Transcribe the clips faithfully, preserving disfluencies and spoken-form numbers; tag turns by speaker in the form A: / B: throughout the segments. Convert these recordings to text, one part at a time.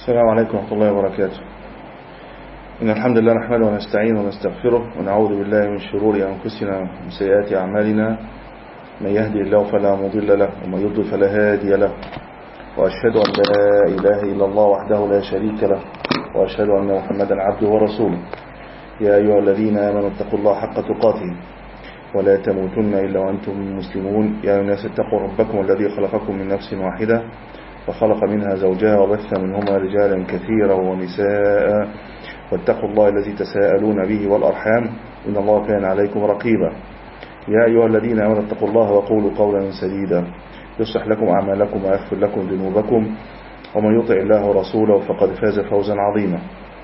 A: السلام عليكم ورحمة الله وبركاته. إن الحمد لله نحمده ونستعينه ونستغفره ونعوذ بالله من شرور أنفسنا ومن سيئات أعمالنا. من يهدي الله فلا مضل له ومن يضلل فلا هادي له، وأشهد أن لا إله إلا الله وحده لا شريك له، وأشهد أن محمدا عبده ورسوله. يا أيها الذين آمنوا اتقوا الله حق تقاته ولا تموتن إلا وأنتم مسلمون. يا الناس اتقوا ربكم الذي خلقكم من نفس واحدة وخلق منها زوجها وبث منهما رجالا كثيرا ونساء، واتقوا الله الذي تساءلون به والأرحام إن الله كان عليكم رقيبا. يا أيها الذين آمنوا اتقوا الله وقولوا قولا سديدا يصلح لكم أعمالكم ويغفر لكم ذنوبكم، ومن يطع الله ورسوله فقد فاز فوزا عظيما.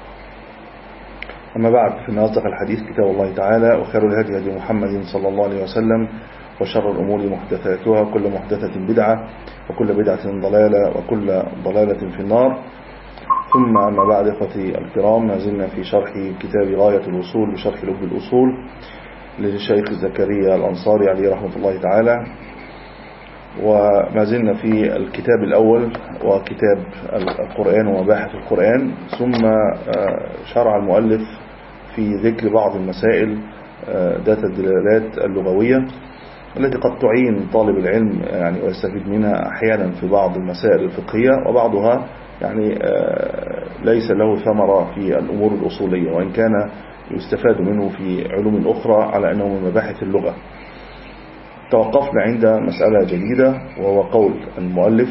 A: أما بعد، فإن أصدق الحديث كتاب الله تعالى، وخير الهدي هدي محمد صلى الله عليه وسلم، وشر الأمور محدثاتها، وكل محدثة بدعة، وكل بدعة ضلالة، وكل ضلالة في النار. ثم أما بعد، إخوتي الكرام، ما زلنا في شرح كتاب غاية الوصول بشرح لب الأصول للشيخ زكريا الأنصاري عليه رحمة الله تعالى، وما زلنا في الكتاب الأول وكتاب القرآن ومباحث القرآن. ثم شرع المؤلف في ذكر بعض المسائل ذات الدلالات اللغوية التي قد تعين طالب العلم يعني ويستفيد منها أحيانا في بعض المسائل الفقهية، وبعضها يعني ليس له ثمرة في الأمور الأصولية، وإن كان يستفاد منه في علوم أخرى على أنه من مباحث اللغة. توقفنا عند مسألة جديدة، وهو قول المؤلف: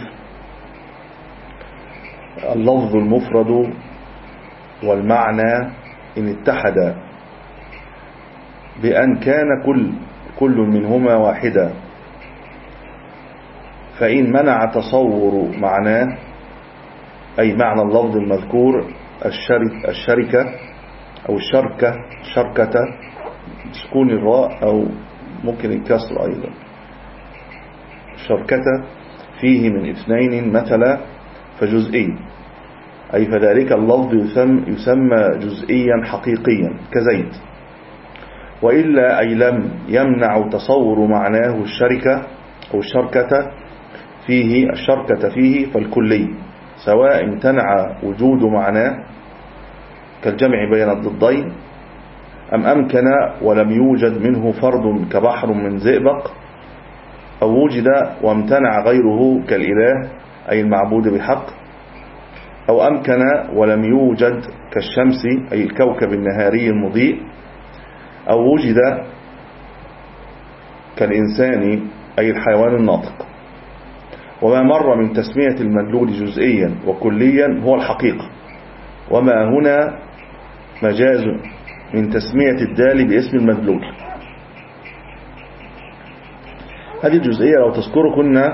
A: اللفظ المفرد والمعنى إن اتحدا بأن كان كل كل منهما واحدا، فإن منع تصور معناه أي معنى اللفظ المذكور الشركة أو الشركة شركة سكون الراء أو ممكن الكسر أيضا، شركة فيه من اثنين مثلا فجزئي، أي فذلك اللفظ يسمى, يسمى جزئيا حقيقيا كزيد. وإلا أي لم يمنع تصور معناه الشركة أو الشركة فيه الشركة فيه فالكلي، سواء امتنع وجود معناه كالجمع بين الضدين، أم أمكن ولم يوجد منه فرد كبحر من زئبق، أو وجد وامتنع غيره كالإله أي المعبود بحق، أو أمكن ولم يوجد كالشمس أي الكوكب النهاري المضيء، أو وجد كالإنسان أي الحيوان الناطق. وما مر من تسمية المدلول جزئيا وكليا هو الحقيقة، وما هنا مجاز من تسمية الدال باسم المدلول. هذه الجزئية لو تذكروا كنا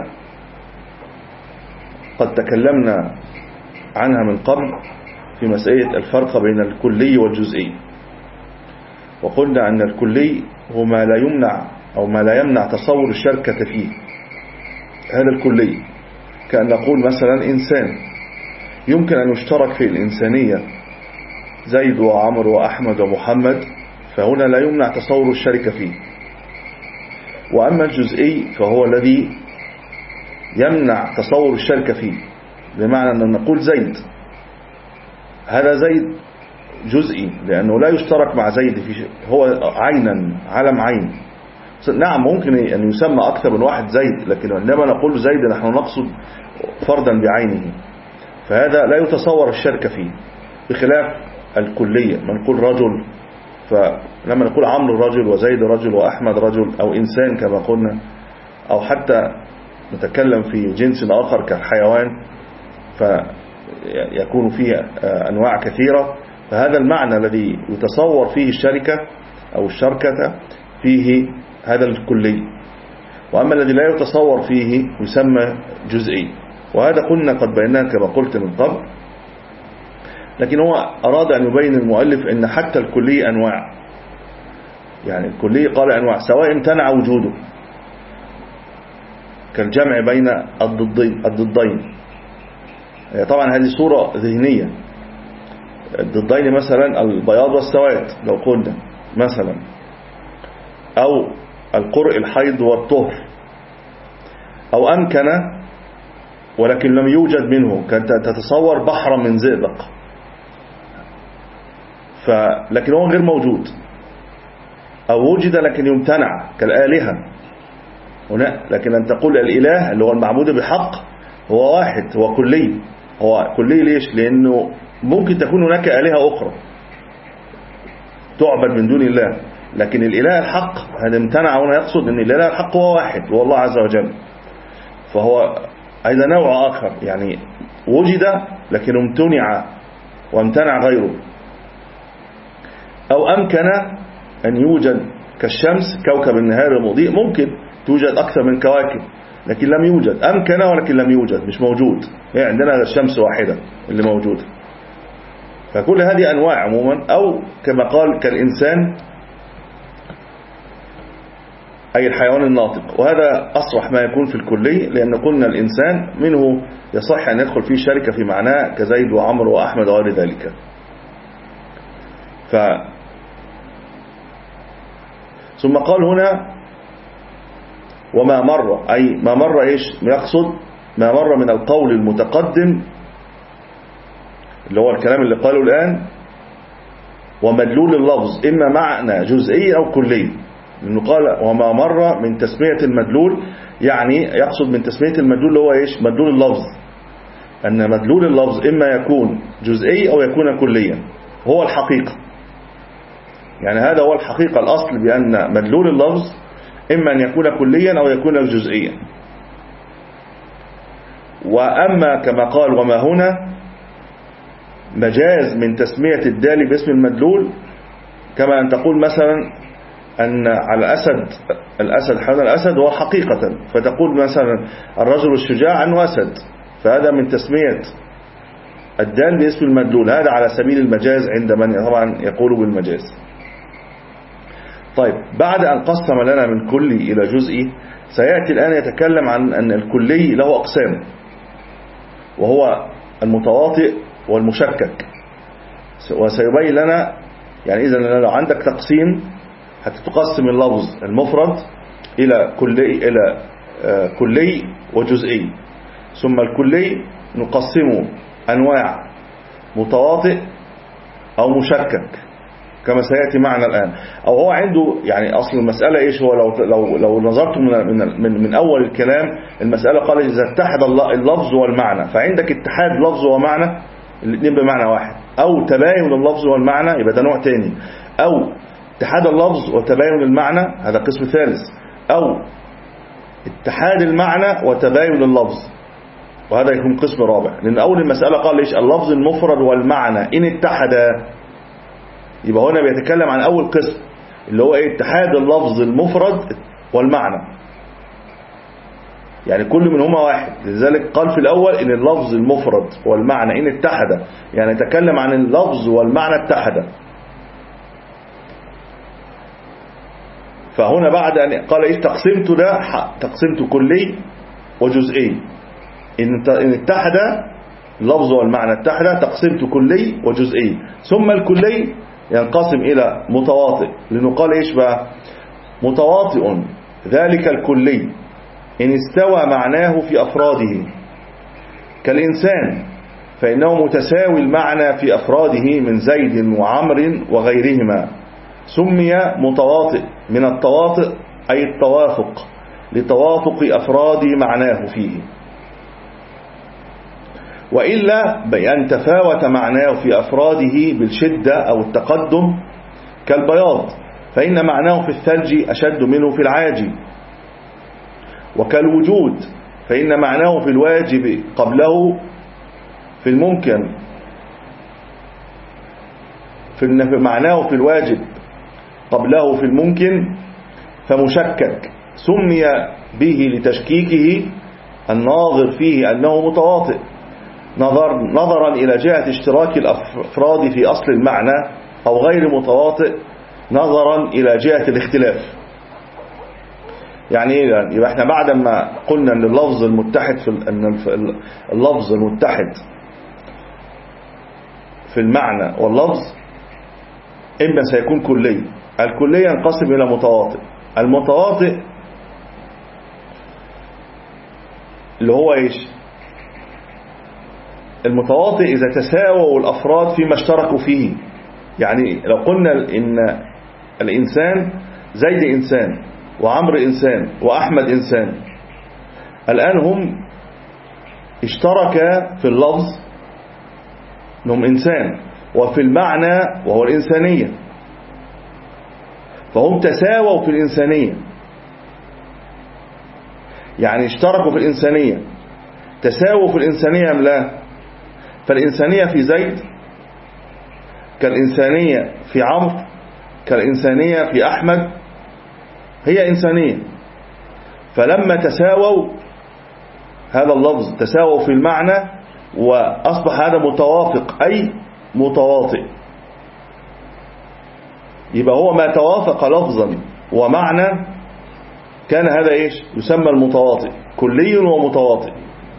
A: قد تكلمنا عنها من قبل في مسألة الفرق بين الكلي والجزئي، وقلنا أن الكلي هو ما لا يمنع أو ما لا يمنع تصور الشركة فيه. هذا الكلي كأن نقول مثلا إنسان يمكن أن يشترك في الإنسانية زيد وعمر وأحمد ومحمد، فهنا لا يمنع تصور الشركة فيه. وأما الجزئي فهو الذي يمنع تصور الشركة فيه، بمعنى أن نقول زيد، هذا زيد جزئي لأنه لا يشترك مع زيد في شيء، هو عينا علم عين. نعم ممكن أن يسمى أكثر من واحد زيد، لكن عندما نقول زيد نحن نقصد فردا بعينه، فهذا لا يتصور الشركة فيه، بخلاف الكلية ما نقول رجل، فلما نقول عمرو رجل وزيد رجل وأحمد رجل، أو إنسان كما قلنا، أو حتى نتكلم في جنس آخر كالحيوان فيكون فيه أنواع كثيرة، فهذا المعنى الذي يتصور فيه الشركة أو الشركة فيه هذا الكلي، وأما الذي لا يتصور فيه يسمى جزئي. وهذا قلنا قد بيناه كما قلت من قبل، لكن هو أراد أن يبين المؤلف أن حتى الكلي أنواع، يعني الكلي قال أنواع سواء امتنع وجوده كالجمع بين الضدين, الضدين. طبعا هذه صورة ذهنية، الضدين مثلا البياض والسواد لو قلنا مثلا، أو القرء الحيض والطهر، أو أمكن ولكن لم يوجد منه، كانت تتصور بحرا من زئبق، لكن هو غير موجود، أو وجد لكن يمتنع كالآلهة هنا. لكن أن تقول الإله اللي هو المعبود بحق هو واحد، هو كلي. هو كلي ليش؟ لأنه ممكن تكون هناك آلهة أخرى تعبد من دون الله، لكن الإله الحق هذا امتنع. هنا يقصد أن الإله الحق هو واحد، هو الله عز وجل. فهو أيضا نوع آخر، يعني وجد لكن امتنع وامتنع غيره. أو أمكن أن يوجد كالشمس كوكب النهار المضيء، ممكن توجد أكثر من كواكب لكن لم يوجد. أمكن ولكن لم يوجد، مش موجود. يعني عندنا الشمس واحدة اللي موجودة. فكل هذه أنواع عموما. أو كما قال كالإنسان أي الحيوان الناطق، وهذا أصرح ما يكون في الكلي، لأن قلنا الإنسان منه يصح أن يدخل فيه شركة في معناه كزيد وعمر وأحمد وغير ذلك. ف ثم قال هنا وما مر، أي ما مر إيش يقصد؟ ما مر من القول المتقدم اللي هو الكلام اللي قاله الآن، ومدلول اللفظ إما معنى جزئي أو كلي. لأنه قال وما مر من تسمية المدلول، يعني يقصد من تسمية المدلول اللي هو إيش؟ مدلول اللفظ. أن مدلول اللفظ إما يكون جزئي أو يكون كليا، هو الحقيقة. يعني هذا هو الحقيقة، الأصل بأن مدلول اللفظ إما أن يكون كليا أو يكون جزئيا. وأما كما قال وما هنا مجاز من تسمية الدال باسم المدلول، كما أن تقول مثلا أن على الأسد، الأسد حيوان الأسد هو حقيقة، فتقول مثلا الرجل الشجاع أنه أسد، فهذا من تسمية الدال باسم المدلول. هذا على سبيل المجاز عند من طبعا يقول بالمجاز. طيب، بعد أن قسم لنا من كلي إلى جزئي، سيأتي الآن يتكلم عن أن الكلي له أقسام، وهو المتواطئ والمشكك. وسيبين لنا يعني إذا لو عندك تقسيم هتتقسم اللفظ المفرد إلى كلي إلى كلي وجزئي. ثم الكلي نقسمه أنواع متواطئ أو مشكك كما سيأتي معنا الآن. أو هو عنده يعني أصل المسألة إيش؟ هو لو لو لو نظرت من من من أول الكلام، المسألة قال إذا اتحد اللفظ والمعنى، فعندك اتحاد لفظ ومعنى الاثنين بمعنى واحد، أو تباين اللفظ والمعنى يبقى ده نوع تاني، أو اتحاد اللفظ وتباين المعنى هذا قسم ثالث، أو اتحاد المعنى وتباين اللفظ وهذا يكون قسم رابع. لأن أول المسألة قال إيش؟ اللفظ المفرد والمعنى إن اتحدا، يبقى هنا بيتكلم عن أول قسم اللي هو إيه؟ اتحاد اللفظ المفرد والمعنى، يعني كل منهما واحد. لذلك قال في الأول إن اللفظ المفرد والمعنى إن اتحدا، يعني يتكلم عن اللفظ والمعنى اتحدا. فهنا بعد أن قال إيش؟ تقسمت ده تقسمت كلي وجزئي. إن اتحد اللفظ والمعنى اتحدا تقسمت كلي وجزئي. ثم الكلي ينقسم إلى متواطئ، لأنه قال إيش بقى؟ متواطئ ذلك الكلي إن استوى معناه في أفراده كالإنسان، فإنه متساوي المعنى في أفراده من زيد وعمر وغيرهما، سمي متواطئ من التواطئ أي التوافق، لتوافق أفراد معناه فيه. وإلا بأن تفاوت معناه في أفراده بالشدة أو التقدم كالبياض، فإن معناه في الثلج أشد منه في العاجي، وكالوجود فإن معناه في الواجب قبله في الممكن، في معناه في الواجب قبله في الممكن فمشكك، سمي به لتشكيكه الناظر فيه أنه متواطئ، نظر نظرا إلى جهة اشتراك الأفراد في أصل المعنى، أو غير متواطئ نظرا إلى جهة الاختلاف. يعني إيه؟ يبقى احنا بعد ما قلنا أن اللفظ المتحد في أن اللفظ المتحد في المعنى واللفظ إما سيكون كلي، الكلي ينقسم إلى متواطئ. المتواطئ اللي هو إيش؟ المتواطئ إذا تساووا الأفراد فيما اشتركوا فيه. يعني لو قلنا إن الإنسان زيد إنسان وعمر إنسان وأحمد إنسان، الآن هم اشترك في اللفظ أنهم إنسان، وفي المعنى وهو الإنسانية، فهم تساووا في الإنسانية. يعني اشتركوا في الإنسانية، تساووا في الإنسانية أم لا؟ فالإنسانية في زيد كالإنسانية في عمرو كالإنسانية في أحمد، هي إنسانية. فلما تساووا هذا اللفظ تساووا في المعنى، وأصبح هذا متوافق أي متواطئ. يبقى هو ما توافق لفظا ومعنى كان هذا إيش؟ يسمى المتواطئ، كلي ومتواطئ.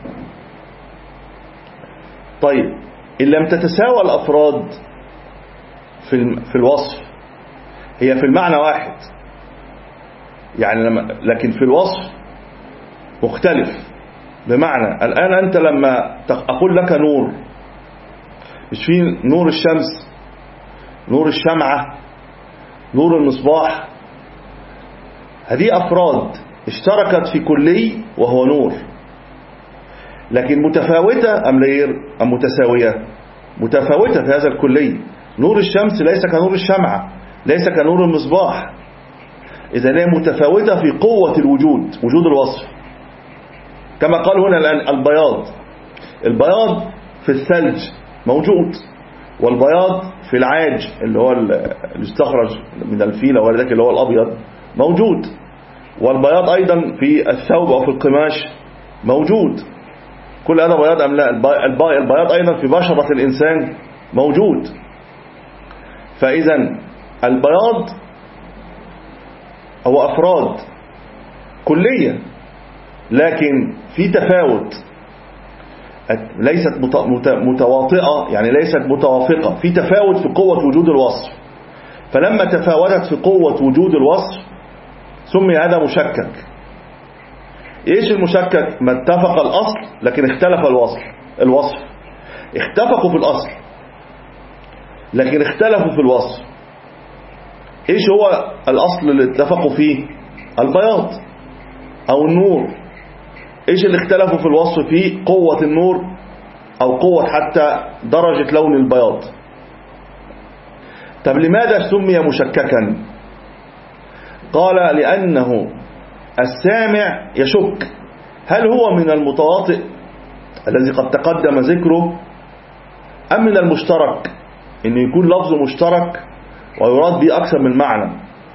A: طيب إن لم تتساوى الأفراد في في الوصف، هي في المعنى واحد يعني، لما لكن في الوصف مختلف. بمعنى الآن أنت لما أقول لك نور، مش في نور الشمس، نور الشمعة، نور المصباح، هذه أفراد اشتركت في كلي وهو نور، لكن متفاوتة أم غير أم متساوية؟ متفاوتة في هذا الكلي. نور الشمس ليس كنور الشمعة، ليس كنور المصباح، إذا هي متفاوتة في قوة الوجود، وجود الوصف. كما قال هنا الآن البياض، البياض في الثلج موجود، والبياض في العاج اللي هو اللي استخرج من الفيل أو ذاك اللي هو الأبيض موجود، والبياض أيضا في الثوب أو في القماش موجود. كل هذا بياض أم لا؟ البياض أيضا في بشرة الإنسان موجود. فإذا البياض هو أفراد كلية، لكن في تفاوت، ليست متواطئة يعني ليست متوافقة، في تفاوت في قوة وجود الوصف. فلما تفاوتت في قوة وجود الوصف سمي هذا مشكك. ايش المشكك؟ ما اتفق الأصل لكن اختلف الوصف. الوصف اتفقوا في الأصل لكن اختلفوا في الوصف. ايش هو الأصل اللي اتفقوا فيه؟ البياض أو النور. ايش اللي اختلفوا في الوصف فيه؟ قوة النور أو قوة حتى درجة لون البياض. طب لماذا سمي مشككا؟ قال لأنه السامع يشك هل هو من المتواطئ الذي قد تقدم ذكره أم من المشترك، إنه يكون لفظ مشترك ويراد به أكثر من معنى.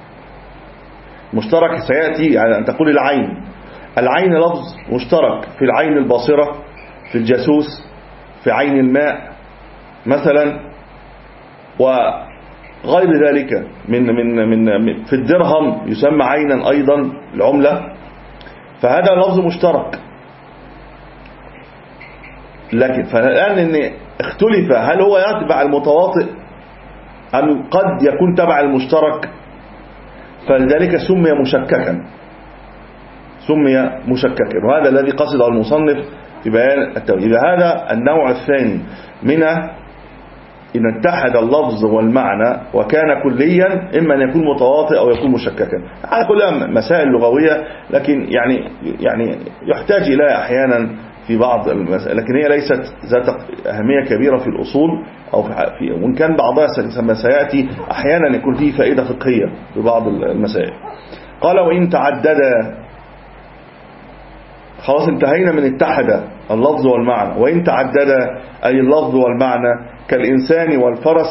A: مشترك سيأتي يعني أن تقول العين، العين لفظ مشترك في العين الباصرة، في الجاسوس، في عين الماء مثلا، وغير ذلك من من من في الدرهم يسمى عينا أيضا العملة، فهذا لفظ مشترك. لكن فالآن إن اختلف هل هو يتبع المتواطئ أم قد يكون تبع المشترك، فلذلك سمي مشككا، سمي مشككا. وهذا الذي قصده المصنف في بيان التوحيد. هذا النوع الثاني من إن اتحد اللفظ والمعنى وكان كليا، إما أن يكون متواطئ أو يكون مشككا. هذه كلها مسائل لغوية، لكن يعني يعني يحتاج إليها أحيانا في بعض المسائل، لكن هي ليست ذات أهمية كبيرة في الأصول أو في، وإن كان بعضها سيأتي أحيانا يكون فيه فائدة فقهية في بعض المسائل. قال وإن تعدد، خلاص انتهينا من اتحد اللفظ والمعنى. وإن تعدد أي اللفظ والمعنى كالإنسان والفرس،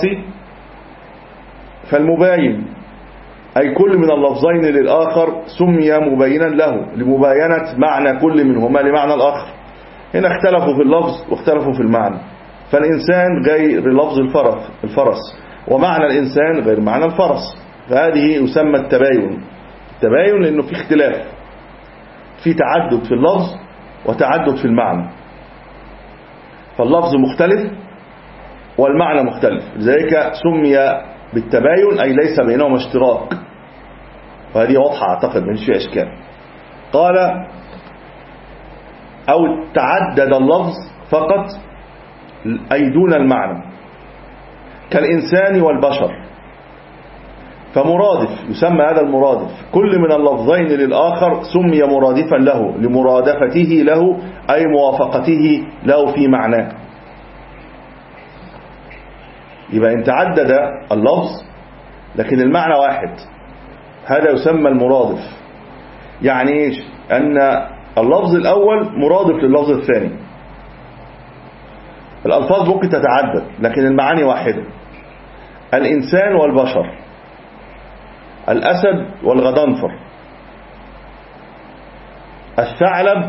A: فالمباين أي كل من اللفظين للآخر سمي مبينا له لمباينة معنى كل منهما لمعنى الآخر. هنا اختلفوا في اللفظ واختلفوا في المعنى، فالإنسان غير لفظ الفرس الفرس ومعنى الإنسان غير معنى الفرس، فهذه يسمى التباين. التباين لأنه في اختلاف، في تعدد في اللفظ وتعدد في المعنى، فاللفظ مختلف والمعنى مختلف، لذلك سمي بالتباين أي ليس بينهما اشتراك. وهذه واضحة أعتقد من شيء إشكال. قال أو تعدد اللفظ فقط أي دون المعنى، كالإنسان والبشر، فمرادف يسمى هذا المرادف. كل من اللفظين للآخر سمي مرادفا له لمرادفته له أي موافقته له في معناه. يبقى إن تعدد اللفظ لكن المعنى واحد هذا يسمى المرادف. يعني إيش؟ أن اللفظ الأول مرادف لللفظ الثاني. الألفاظ ممكن تتعدد لكن المعاني واحدة. الإنسان والبشر، الأسد والغضنفر، الثعلب،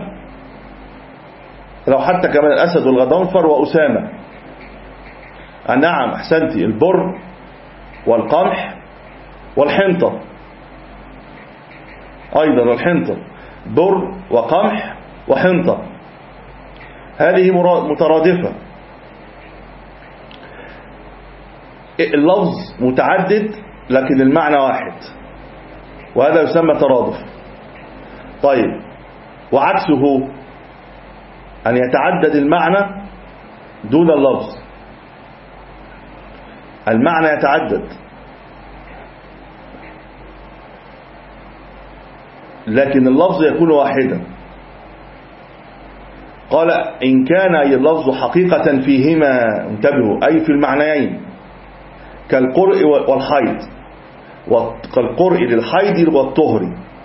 A: لو حتى كمان الأسد والغضنفر وأسامة. نعم أحسنتي، البر والقمح والحنطة، أيضا الحنطة، بر وقمح وحنطة، هذه مترادفة. اللفظ متعدد لكن المعنى واحد، وهذا يسمى ترادف. طيب، وعكسه أن يتعدد المعنى دون اللفظ. المعنى يتعدد لكن اللفظ يكون واحدا. قال إن كان أي اللفظ حقيقة فيهما، انتبهوا، أي في المعنيين، كالقرء والحيض، كالقرء للحيض والطهر،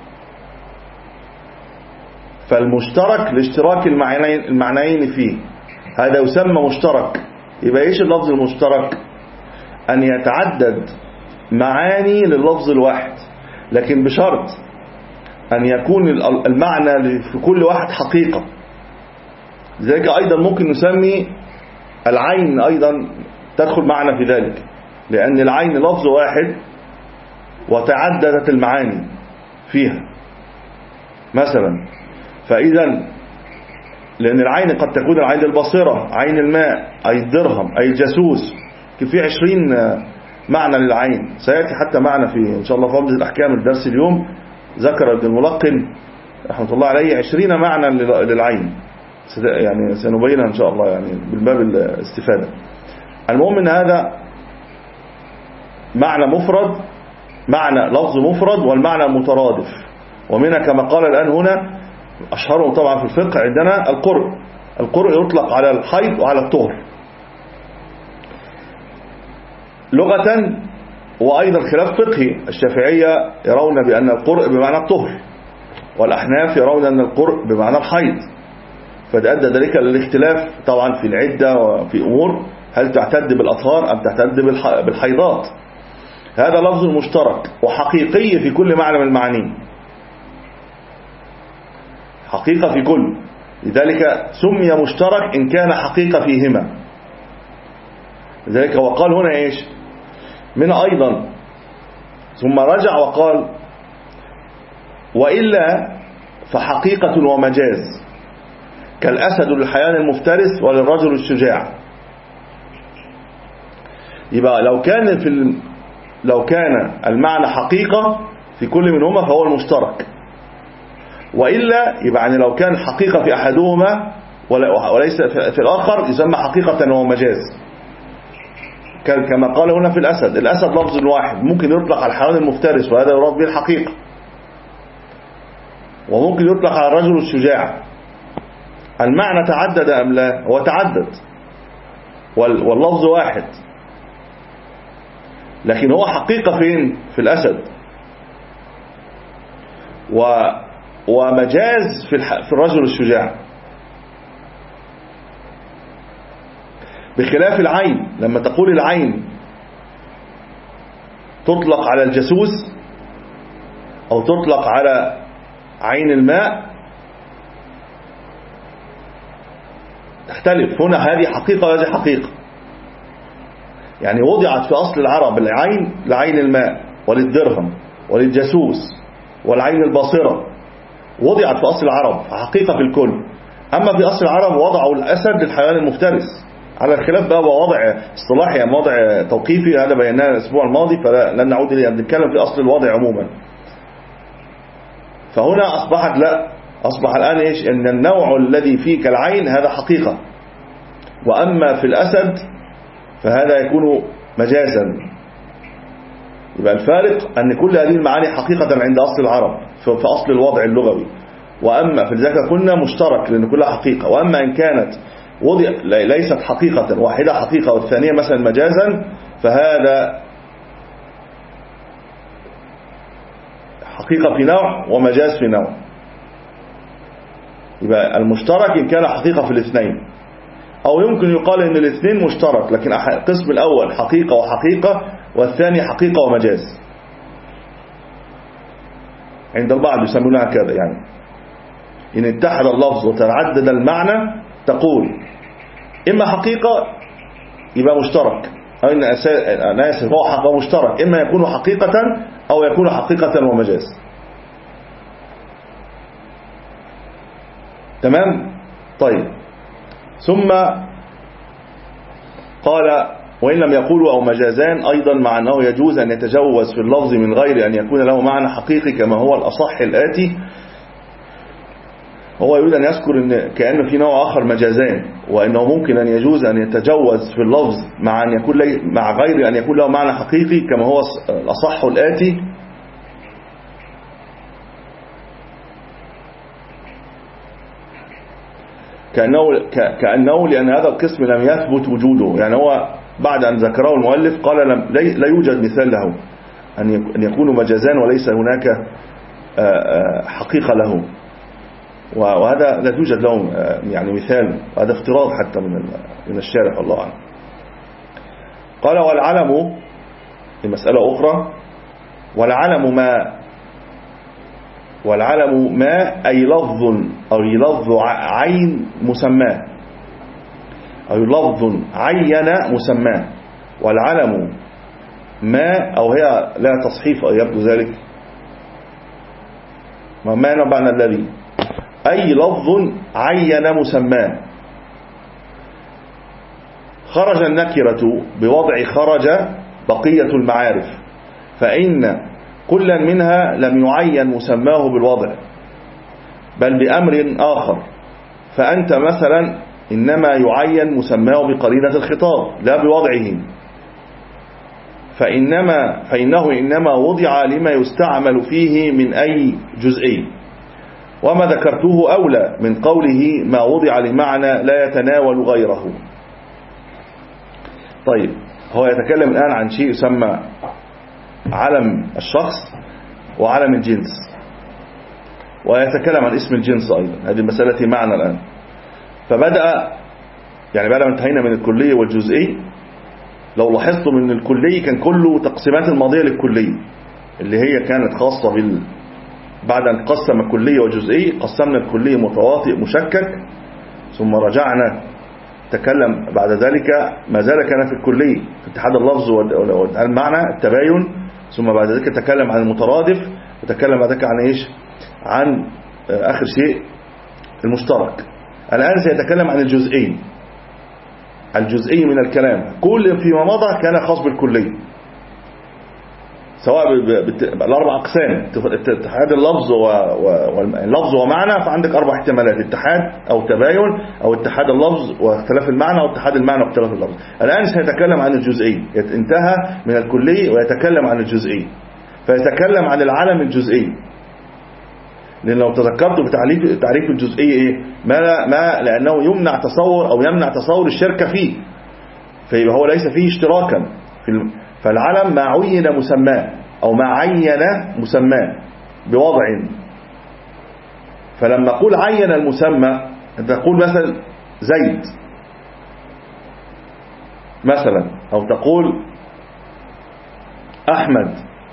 A: فالمشترك لاشتراك المعنيين فيه، هذا يسمى مشترك. يبقى إيش اللفظ المشترك؟ أن يتعدد معاني لللفظ الواحد، لكن بشرط أن يكون المعنى في كل واحد حقيقة. لذلك أيضا ممكن نسمي العين أيضا تدخل معنا في ذلك، لأن العين لفظ واحد وتعددت المعاني فيها مثلا. فإذا لأن العين قد تكون العين البصيرة، عين الماء، أي الدرهم، أي الجاسوس، كيف في عشرين معنى للعين. سيأتي حتى معنا في إن شاء الله في عمدة الأحكام الدرس اليوم، ذكر ابن الملقن رحمة الله عليه عشرين معنى للعين، يعني سنبينها إن شاء الله يعني بالباب الاستفادة. المهم أن هذا معنى مفرد، معنى لفظ مفرد، والمعنى مترادف. ومنها كما قال الآن هنا أشهرهم طبعا في الفقه عندنا القرء. القرء يطلق على الحيض وعلى الطهر لغة، وأيضا خلاف فقهي. الشافعية يرون بأن القرء بمعنى الطهر، والأحناف يرون أن القرء بمعنى الحيض. فأدى ذلك للاختلاف طبعا في العدة وفي أمور، هل تعتد بالأطهار أم تعتد بالحيضات. هذا لفظ مشترك وحقيقي في كل معنى من المعاني، حقيقة في كل، لذلك سمي مشترك إن كان حقيقة فيهما. لذلك وقال هنا إيش من أيضا، ثم رجع وقال وإلا فحقيقة ومجاز، كالأسد للحيوان المفترس وللرجل الشجاع. يبقى لو كان في ال... لو كان المعنى حقيقة في كل منهما فهو المشترك، وإلا يبقى يعني لو كان حقيقة في أحدهما وليس في الآخر يسمى حقيقة ومجاز. كما قال هنا في الأسد، الأسد لفظ واحد ممكن يطلق على الحيوان المفترس وهذا يراد به الحقيقة، وممكن يطلق على الرجل الشجاع. المعنى تعدد أم لا؟ هو تعدد واللفظ واحد، لكن هو حقيقة فين؟ في الأسد، و ومجاز في في الرجل الشجاع، بخلاف العين. لما تقول العين تطلق على الجاسوس أو تطلق على عين الماء تختلف. هنا هذه حقيقة وهذه حقيقة، يعني وضعت في أصل العرب العين لعين الماء وللدرهم وللجاسوس والعين الباصرة، وضعت في أصل العرب حقيقة في الكل. أما في أصل العرب وضعوا الأسد للحيوان المفترس، على الخلاف بقى ووضع اصطلاحي يعني وضع توقيفي، هذا بيناه الأسبوع الماضي فلن نعود إليه، نتكلم في أصل الوضع عموما. فهنا أصبحت لا أصبح الآن إيش؟ إن النوع الذي فيه كالعين هذا حقيقة، وأما في الأسد فهذا يكون مجازا. يبقى الفارق أن كل هذه المعاني حقيقة عند أصل العرب في أصل الوضع اللغوي، وأما في ذلك قلنا مشترك لأن كلها حقيقة. وأما إن كانت وضع ليست حقيقة، واحدة حقيقة والثانية مثلا مجازا، فهذا حقيقة في نوع ومجاز في نوع. يبقى المشترك إن كان حقيقة في الاثنين، أو يمكن يقال إن الاثنين مشترك لكن القسم الأول حقيقة وحقيقة والثاني حقيقة ومجاز. عند البعض يسمونها كذا، يعني إن اتحد اللفظ وتعدد المعنى تقول إما حقيقة يبقى مشترك، أو إن أنا آسف هو حقيقة مشترك، إما يكون حقيقة أو يكون حقيقة ومجاز. تمام؟ طيب، ثم قال وإن لم يقولوا أو مجازان أيضا، مع أنه يجوز أن يتجوز في اللفظ من غير أن يكون له معنى حقيقي كما هو الأصح الآتي. هو يريد أن يذكر إن كأنه في نوع آخر مجازان، وأنه ممكن أن يجوز أن يتجوز في اللفظ مع أن يكون لي مع غير أن يكون له معنى حقيقي كما هو الأصح الآتي. كأنه, كأنه لأن هذا القسم لم يثبت وجوده، يعني هو بعد أن ذكره المؤلف قال لم لا يوجد مثال له أن يكون مجازان وليس هناك حقيقة له، وهذا لا توجد له يعني مثال، وهذا افتراض حتى من من الشارح الله عنه. قال والعلم مسألة أخرى، والعلم ما والعلم ما أي لفظ أو لفظ عين مسماه، أو لفظ عين مسماه. والعلم ما، أو هي لا تصحيف يبدو ذلك، ما معنى الذي أي لفظ عين مسماه. خرج النكرة بوضع خرج بقية المعارف، فإن كلا منها لم يعين مسماه بالوضع بل بأمر آخر. فأنت مثلا إنما يعين مسماه بقرينة الخطاب لا بوضعه، فإنما فإنه إنما وضع لما يستعمل فيه من أي جزئي، وما ذكرته أولى من قوله ما وضع لمعنى لا يتناول غيره. طيب، هو يتكلم الآن عن شيء يسمى علم الشخص وعلم الجنس، ويتكلم عن اسم الجنس أيضا. هذه المسألة معنا الآن. فبدأ يعني بعد ما انتهينا من الكلي والجزئي، لو لاحظتم من الكلي كان كله تقسيمات الماضية للكلي اللي هي كانت خاصة بال بعد أن قسم كلي وجزئي قسمنا الكلي متواطئ مشكك، ثم رجعنا تكلم بعد ذلك ما زال كان في الكلي في اتحاد اللفظ والمعنى التباين، ثم بعد ذلك تكلم عن المترادف، وتكلم بعد ذلك عن ايش عن آخر شيء المشترك. الآن سيتكلم عن الجزئي الجزئي من الكلام. كل فيما مضى كان خاص بالكلي، سواء بالأربع أقسام: اتحاد اللفظ واللفظ ومعنى. فعندك أربع احتمالات: اتحاد أو تباين أو اتحاد اللفظ واختلاف المعنى أو اتحاد المعنى واختلاف اللفظ. الآن سيتكلم عن الجزئي، انتهى من الكلي ويتكلم عن الجزئي، فيتكلم عن العالم الجزئي. لأن لو تذكرتوا بتعريف تعريف الجزئي إيه؟ ما, ما لأنه يمنع تصور أو يمنع تصور الشركة فيه، فيبقى هو ليس فيه اشتراكا في الم... فالعلم ما عين مسماه أو ما عين مسماه بوضع. فلما أقول عين المسمى، أنت تقول مثلا زيد مثلا، أو تقول أحمد.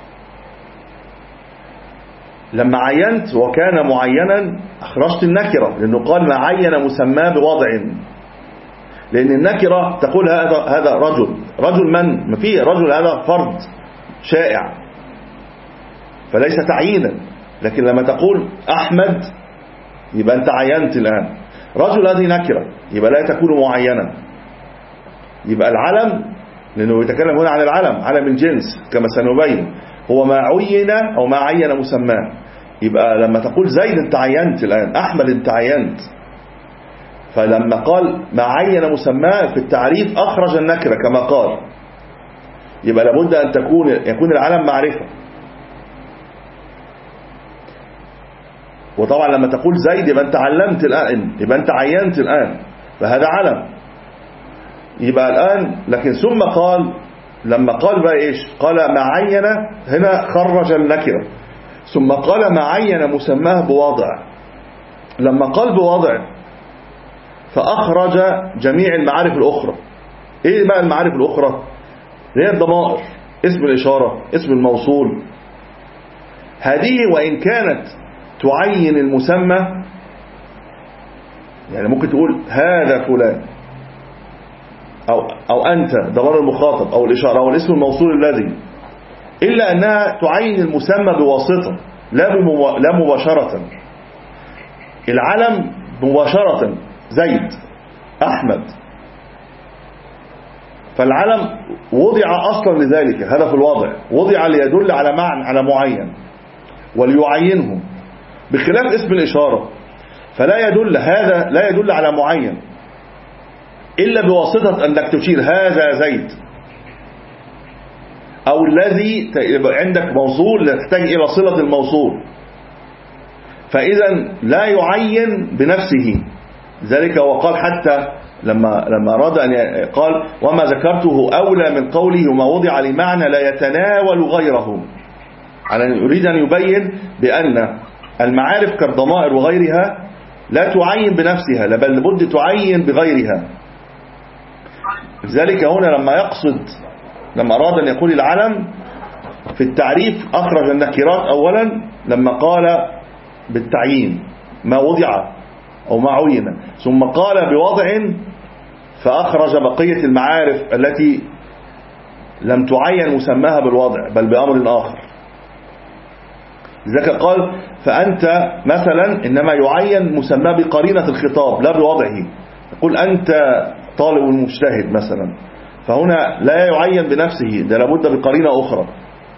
A: لما عينت وكان معينا أخرجت النكرة، لأنه قال ما عين مسماه بوضع. لأن النكرة تقول هذا هذا رجل رجل من؟ ما فيه رجل، هذا فرد شائع فليس تعيينا. لكن لما تقول أحمد يبقى أنت عينت الآن. رجل هذه نكرة يبقى لا تكون معينا. يبقى العلم، لأنه يتكلم هنا عن العلم علم الجنس كما سنبين، هو ما عين أو ما عين مسماه. يبقى لما تقول زيد أنت عينت الآن، أحمد أنت عينت. فلما قال ما عين مسماه في التعريف أخرج النكرة كما قال، يبقى لابد أن تكون يكون العلم معرفة. وطبعا لما تقول زيد يبقى أنت علمت الآن، يبقى أنت عينت الآن، فهذا علم. يبقى الآن لكن ثم قال لما قال بقى إيش؟ قال ما عين، هنا خرج النكرة. ثم قال ما عين مسماه بوضع، لما قال بوضع فأخرج جميع المعارف الأخرى. إيه بقى المعارف الأخرى؟ هي الضمائر، اسم الإشارة، اسم الموصول. هذه وإن كانت تعين المسمى، يعني ممكن تقول هذا فلان أو, أو أنت ضمير المخاطب أو الإشارة أو الاسم الموصول الذي، إلا أنها تعين المسمى بواسطة لا مباشرة. العلم مباشرة زيد أحمد، فالعلم وضع أصلا لذلك، هذا في الوضع وضع ليدل على معنى على معين وليعينه، بخلاف اسم الإشارة فلا يدل، هذا لا يدل على معين إلا بواسطة أنك تشير هذا زيد، أو الذي عندك موصول تحتاج إلى صلة الموصول، فإذا لا يعين بنفسه. ذلك وقال حتى لما لما أراد أن قال وما ذكرته أولى من قوله وما وضع لمعنى لا يتناول غيره، على أن يريد أن يبين بأن المعارف كالضمائر وغيرها لا تعين بنفسها، بل لابد تعين بغيرها. لذلك هنا لما يقصد لما أراد أن يقول العلم في التعريف أخرج النكرات أولا لما قال بالتعيين ما وضع أو ما عين، ثم قال بوضع فأخرج بقية المعارف التي لم تعين مسماها بالوضع بل بأمر آخر. لذلك قال فأنت مثلا إنما يعين مسماه بقرينة الخطاب لا بوضعه، يقول أنت طالب مجتهد مثلا، فهنا لا يعين بنفسه، ده لابد بقرينة أخرى.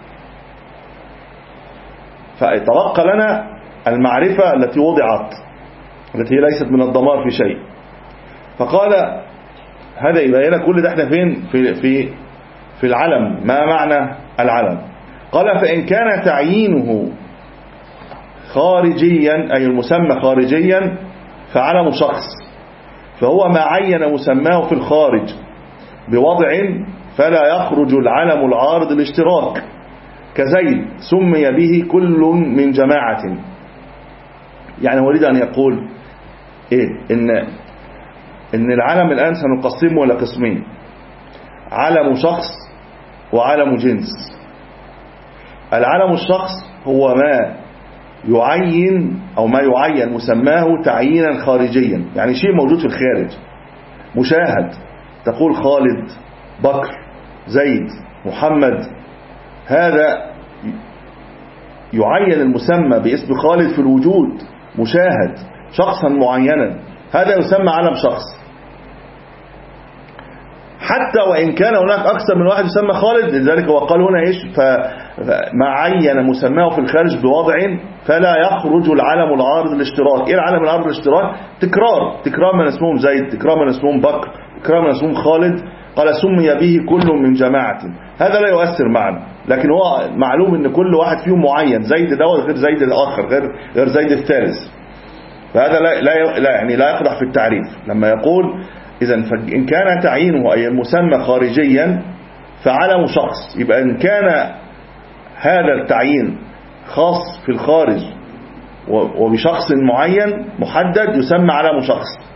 A: فيتبقى لنا المعرفة التي وضعت التي ليست من الضمائر في شيء. فقال هذا يبين كل ده احنا فين في في في العلم. ما معنى العلم؟ قال فإن كان تعيينه خارجيا أي المسمى خارجيا فعلم شخص، فهو ما عين مسماه في الخارج بوضع فلا يخرج العلم العارض الاشتراك، كزيد سمي به كل من جماعة. يعني هو يريد أن يقول إيه؟ إن إن العلم الآن سنقسمه إلى قسمين، علم شخص وعلم جنس. العلم الشخص هو ما يعين أو ما يعين مسماه تعيينا خارجيا، يعني شيء موجود في الخارج مشاهد، تقول خالد، بكر، زيد، محمد، هذا يعين المسمى باسم خالد في الوجود مشاهد شخصا معينا، هذا يسمى علم شخص. حتى وإن كان هناك أكثر من واحد يسمى خالد، لذلك وقال هنا إيش؟ فما عين مسماه في الخارج بوضع فلا يخرج العلم العارض الاشتراك. إيه العلم العارض الاشتراك؟ تكرار تكرار من اسمهم زيد، تكرار من اسمهم بكر، تكرار من اسمهم خالد. قال سمي به كل من جماعة، هذا لا يؤثر معنا، لكن هو معلوم ان كل واحد فيهم معين، زيد دوت غير زيد الآخر غير غير زيد الثالث، فهذا لا لا لا يعني لا يقدح في التعريف. لما يقول إذا إن كان تعيينه أي المسمى خارجيا فعلم شخص، يبقى إن كان هذا التعيين خاص في الخارج وبشخص معين محدد يسمى علم شخص.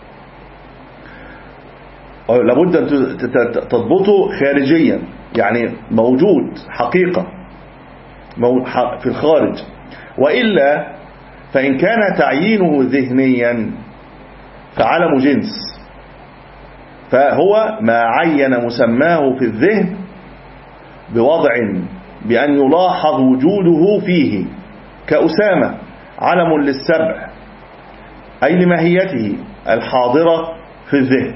A: لابد أن تضبطه خارجيا، يعني موجود حقيقة في الخارج، وإلا فإن كان تعيينه ذهنيا فعلم جنس، فهو ما عين مسماه في الذهن بوضع بأن يلاحظ وجوده فيه، كأسامة علم للسبع أي لماهيته الحاضرة في الذهن.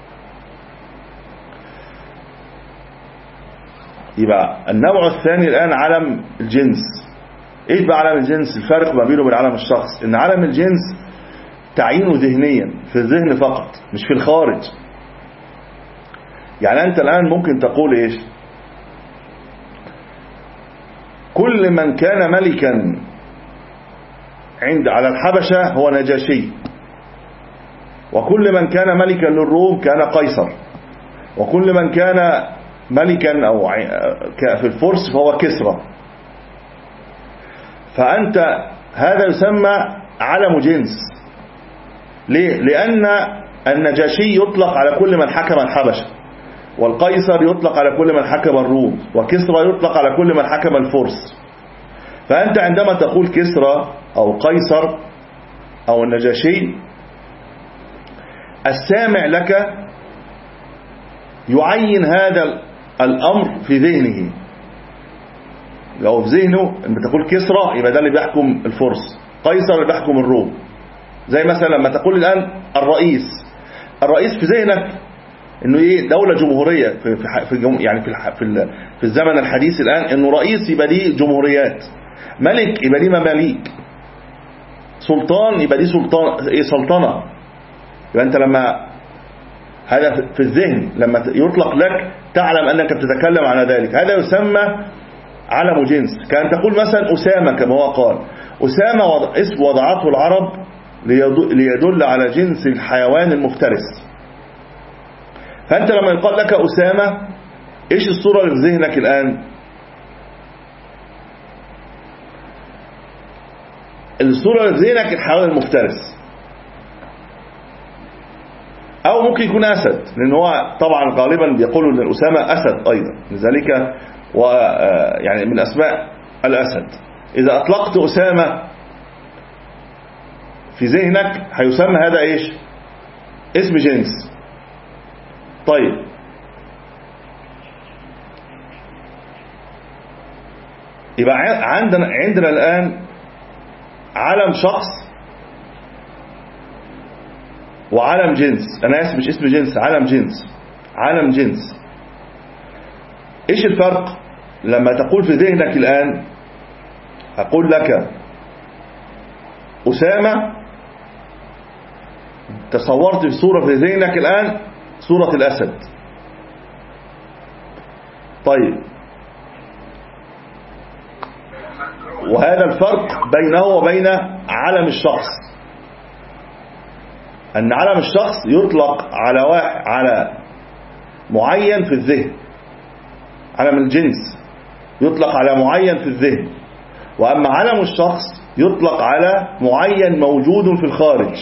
A: يبقى النوع الثاني الآن علم الجنس. إيه بقى علم الجنس؟ الفرق ما بينه وبين علم الشخص إن علم الجنس تعيينه ذهنيا في الذهن فقط مش في الخارج. يعني أنت الآن ممكن تقول إيش؟ كل من كان ملكا عند على الحبشة هو نجاشي، وكل من كان ملكا للروم كان قيصر، وكل من كان ملكا أو في الفرس فهو كسرى. فأنت هذا يسمى علم جنس. ليه؟ لأن النجاشي يطلق على كل من حكم الحبشة، والقيصر يطلق على كل من حكم الروم، وكسرى يطلق على كل من حكم الفرس. فأنت عندما تقول كسرى أو قيصر أو النجاشي، السامع لك يعين هذا الأمر في ذهنه. لو في ذهنه لما تقول كسرى يبقى ده اللي بيحكم الفرس، قيصر اللي بيحكم الروم. زي مثلا لما تقول الآن الرئيس، الرئيس في ذهنك انه ايه؟ دولة جمهورية في في يعني في في في الزمن الحديث الآن، انه رئيس يبقى دي جمهوريات، ملك يبقى دي مماليك، سلطان يبقى دي سلطان ايه؟ سلطنة. يبقى انت لما هذا في الذهن لما يطلق لك تعلم انك بتتكلم عن ذلك. هذا يسمى علم جنس. كان تقول مثلا أسامة كما هو قال، أسامة اسم وضعته العرب ليدل على جنس الحيوان المفترس. فأنت لما يقال لك أسامة، إيش الصورة اللي في ذهنك الآن؟ الصورة اللي في ذهنك الحيوان المفترس، أو ممكن يكون أسد، لأن هو طبعا غالبا بيقولوا أن الأسامة أسد أيضا، لذلك ويعني من أسماء الأسد. إذا أطلقت أسامة في ذهنك هيسمى هذا إيش؟ اسم جنس. طيب يبقى عندنا عندنا الآن علم شخص وعلم جنس. أنا آسف مش اسم جنس، علم جنس، علم جنس. إيش الفرق؟ لما تقول في ذهنك الآن، أقول لك أسامة، تصورت في صورة في ذهنك الآن صورة الأسد. طيب وهذا الفرق بينه وبين علم الشخص، أن علم الشخص يطلق على واحد على معين في الذهن، علم الجنس يطلق على معين في الذهن، وأما علم الشخص يطلق على معين موجود في الخارج.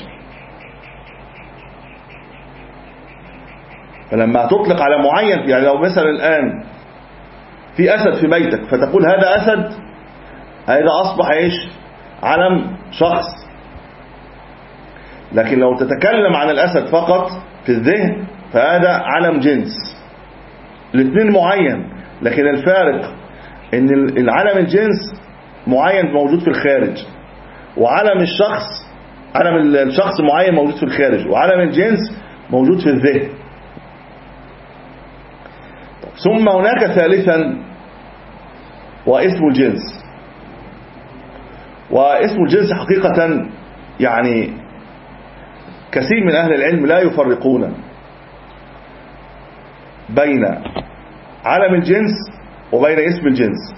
A: فلما تطلق على معين، يعني لو مثلا الآن في أسد في بيتك فتقول هذا أسد، هذا أصبح إيش؟ علم شخص. لكن لو تتكلم عن الأسد فقط في الذهن فهذا علم جنس. الاثنين معين، لكن الفارق ان العلم الجنس معين موجود في الخارج، وعلم الشخص علم الشخص معين موجود في الخارج، وعلم الجنس موجود في الذهن. ثم هناك ثالثا واسم الجنس. واسم الجنس حقيقة يعني كثير من أهل العلم لا يفرقون بين علم الجنس وبين اسم الجنس،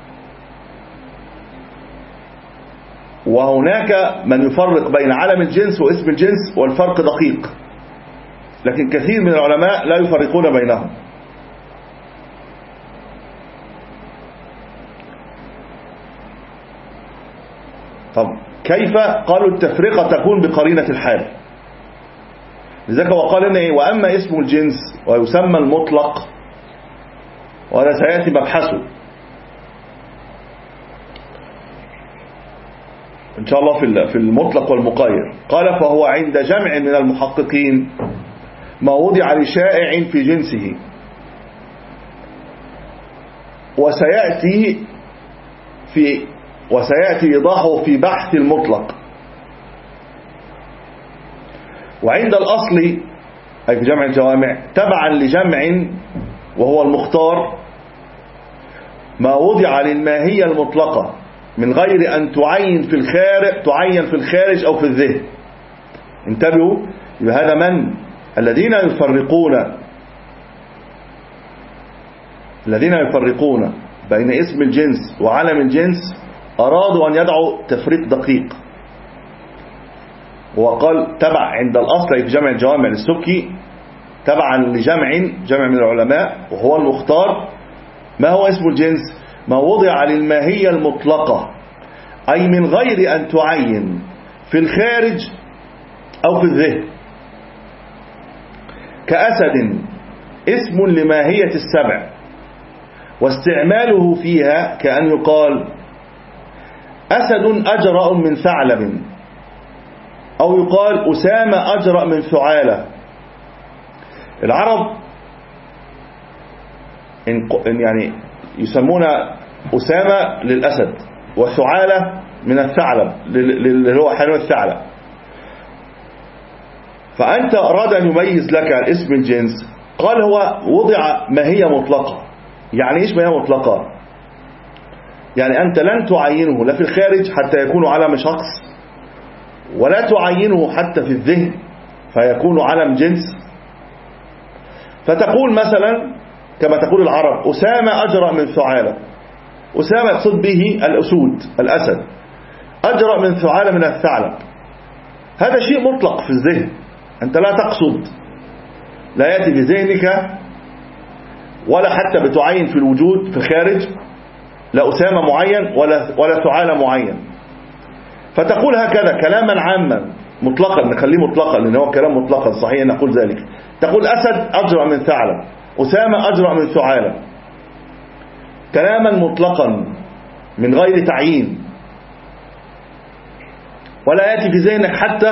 A: وهناك من يفرق بين علم الجنس واسم الجنس، والفرق دقيق، لكن كثير من العلماء لا يفرقون بينهم. طب كيف؟ قالوا التفرقة تكون بقرينة الحال. لذلك وقال إن وأما اسم الجنس ويسمى المطلق، وهذا سيأتي مبحثه إن شاء الله في المطلق والمقيد. قال فهو عند جمع من المحققين ما وضع لشائع في جنسه، وسيأتي في وسيأتي إيضاحه في بحث المطلق. وعند الأصل أي في جمع الجوامع تبعا لجمع وهو المختار ما وضع للماهية المطلقة من غير أن تعين في الخارج تعين في الخارج أو في الذهن. انتبهوا، يبقى هذا من الذين يفرقون الذين يفرقون بين اسم الجنس وعلم الجنس أرادوا أن يدعوا تفريق دقيق، وقال تبع عند الأصل في جمع الجوامع للسبكي تبعا لجمع جمع من العلماء وهو المختار. ما هو اسم الجنس؟ ما وضع للماهية المطلقة، أي من غير أن تعين في الخارج أو في الذهن، كأسد اسم لماهية السبع، واستعماله فيها كأن يقال أسد أجرأ من ثعلب، أو يقال أسامة أجرأ من ثعالة. العرب إن يعني يسمون أسامة للأسد وثعالة من الثعلب اللي هو حيوان الثعلب. فأنت أراد أن يميز لك اسم الجنس، قال هو وضع ماهية مطلقة. يعني إيش ماهية مطلقة؟ يعني أنت لن تعينه لا في الخارج حتى يكون علم شخص، ولا تعينه حتى في الذهن فيكون علم جنس. فتقول مثلا كما تقول العرب أسامة أجرأ من ثعالة، أسامة يقصد به الأسود الأسد، أجرأ من ثعالة من الثعلب. هذا شيء مطلق في الذهن، أنت لا تقصد، لا يأتي بذهنك ولا حتى بتعين في الوجود في الخارج لا أسامة معين ولا ولا ثعالة معين. فتقول هكذا كلاما عاما مطلقا، نخليه مطلقا لأن هو كلام مطلقا صحيح نقول ذلك. تقول أسد أجرأ من ثعلب، أسامة أجرأ من ثعالة، كلاما مطلقا من غير تعيين، ولا يأتي في ذهنك حتى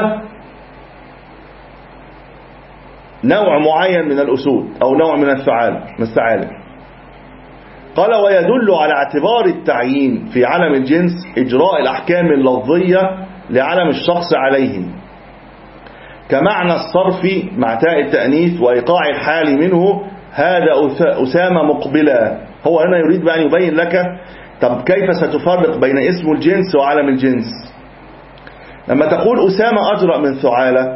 A: نوع معين من الأسود أو نوع من الثعالب من الثعالب. قال ويدل على اعتبار التعيين في علم الجنس إجراء الأحكام اللفظية لعلم الشخص عليه، كمعنى الصرف مع تاء التأنيث وإيقاع الحال منه هذا أسامة مقبلا. هو هنا يريد بأن يبين لك طب كيف ستفرق بين اسم الجنس وعلم الجنس. لما تقول أسامة أجرأ من ثعالة،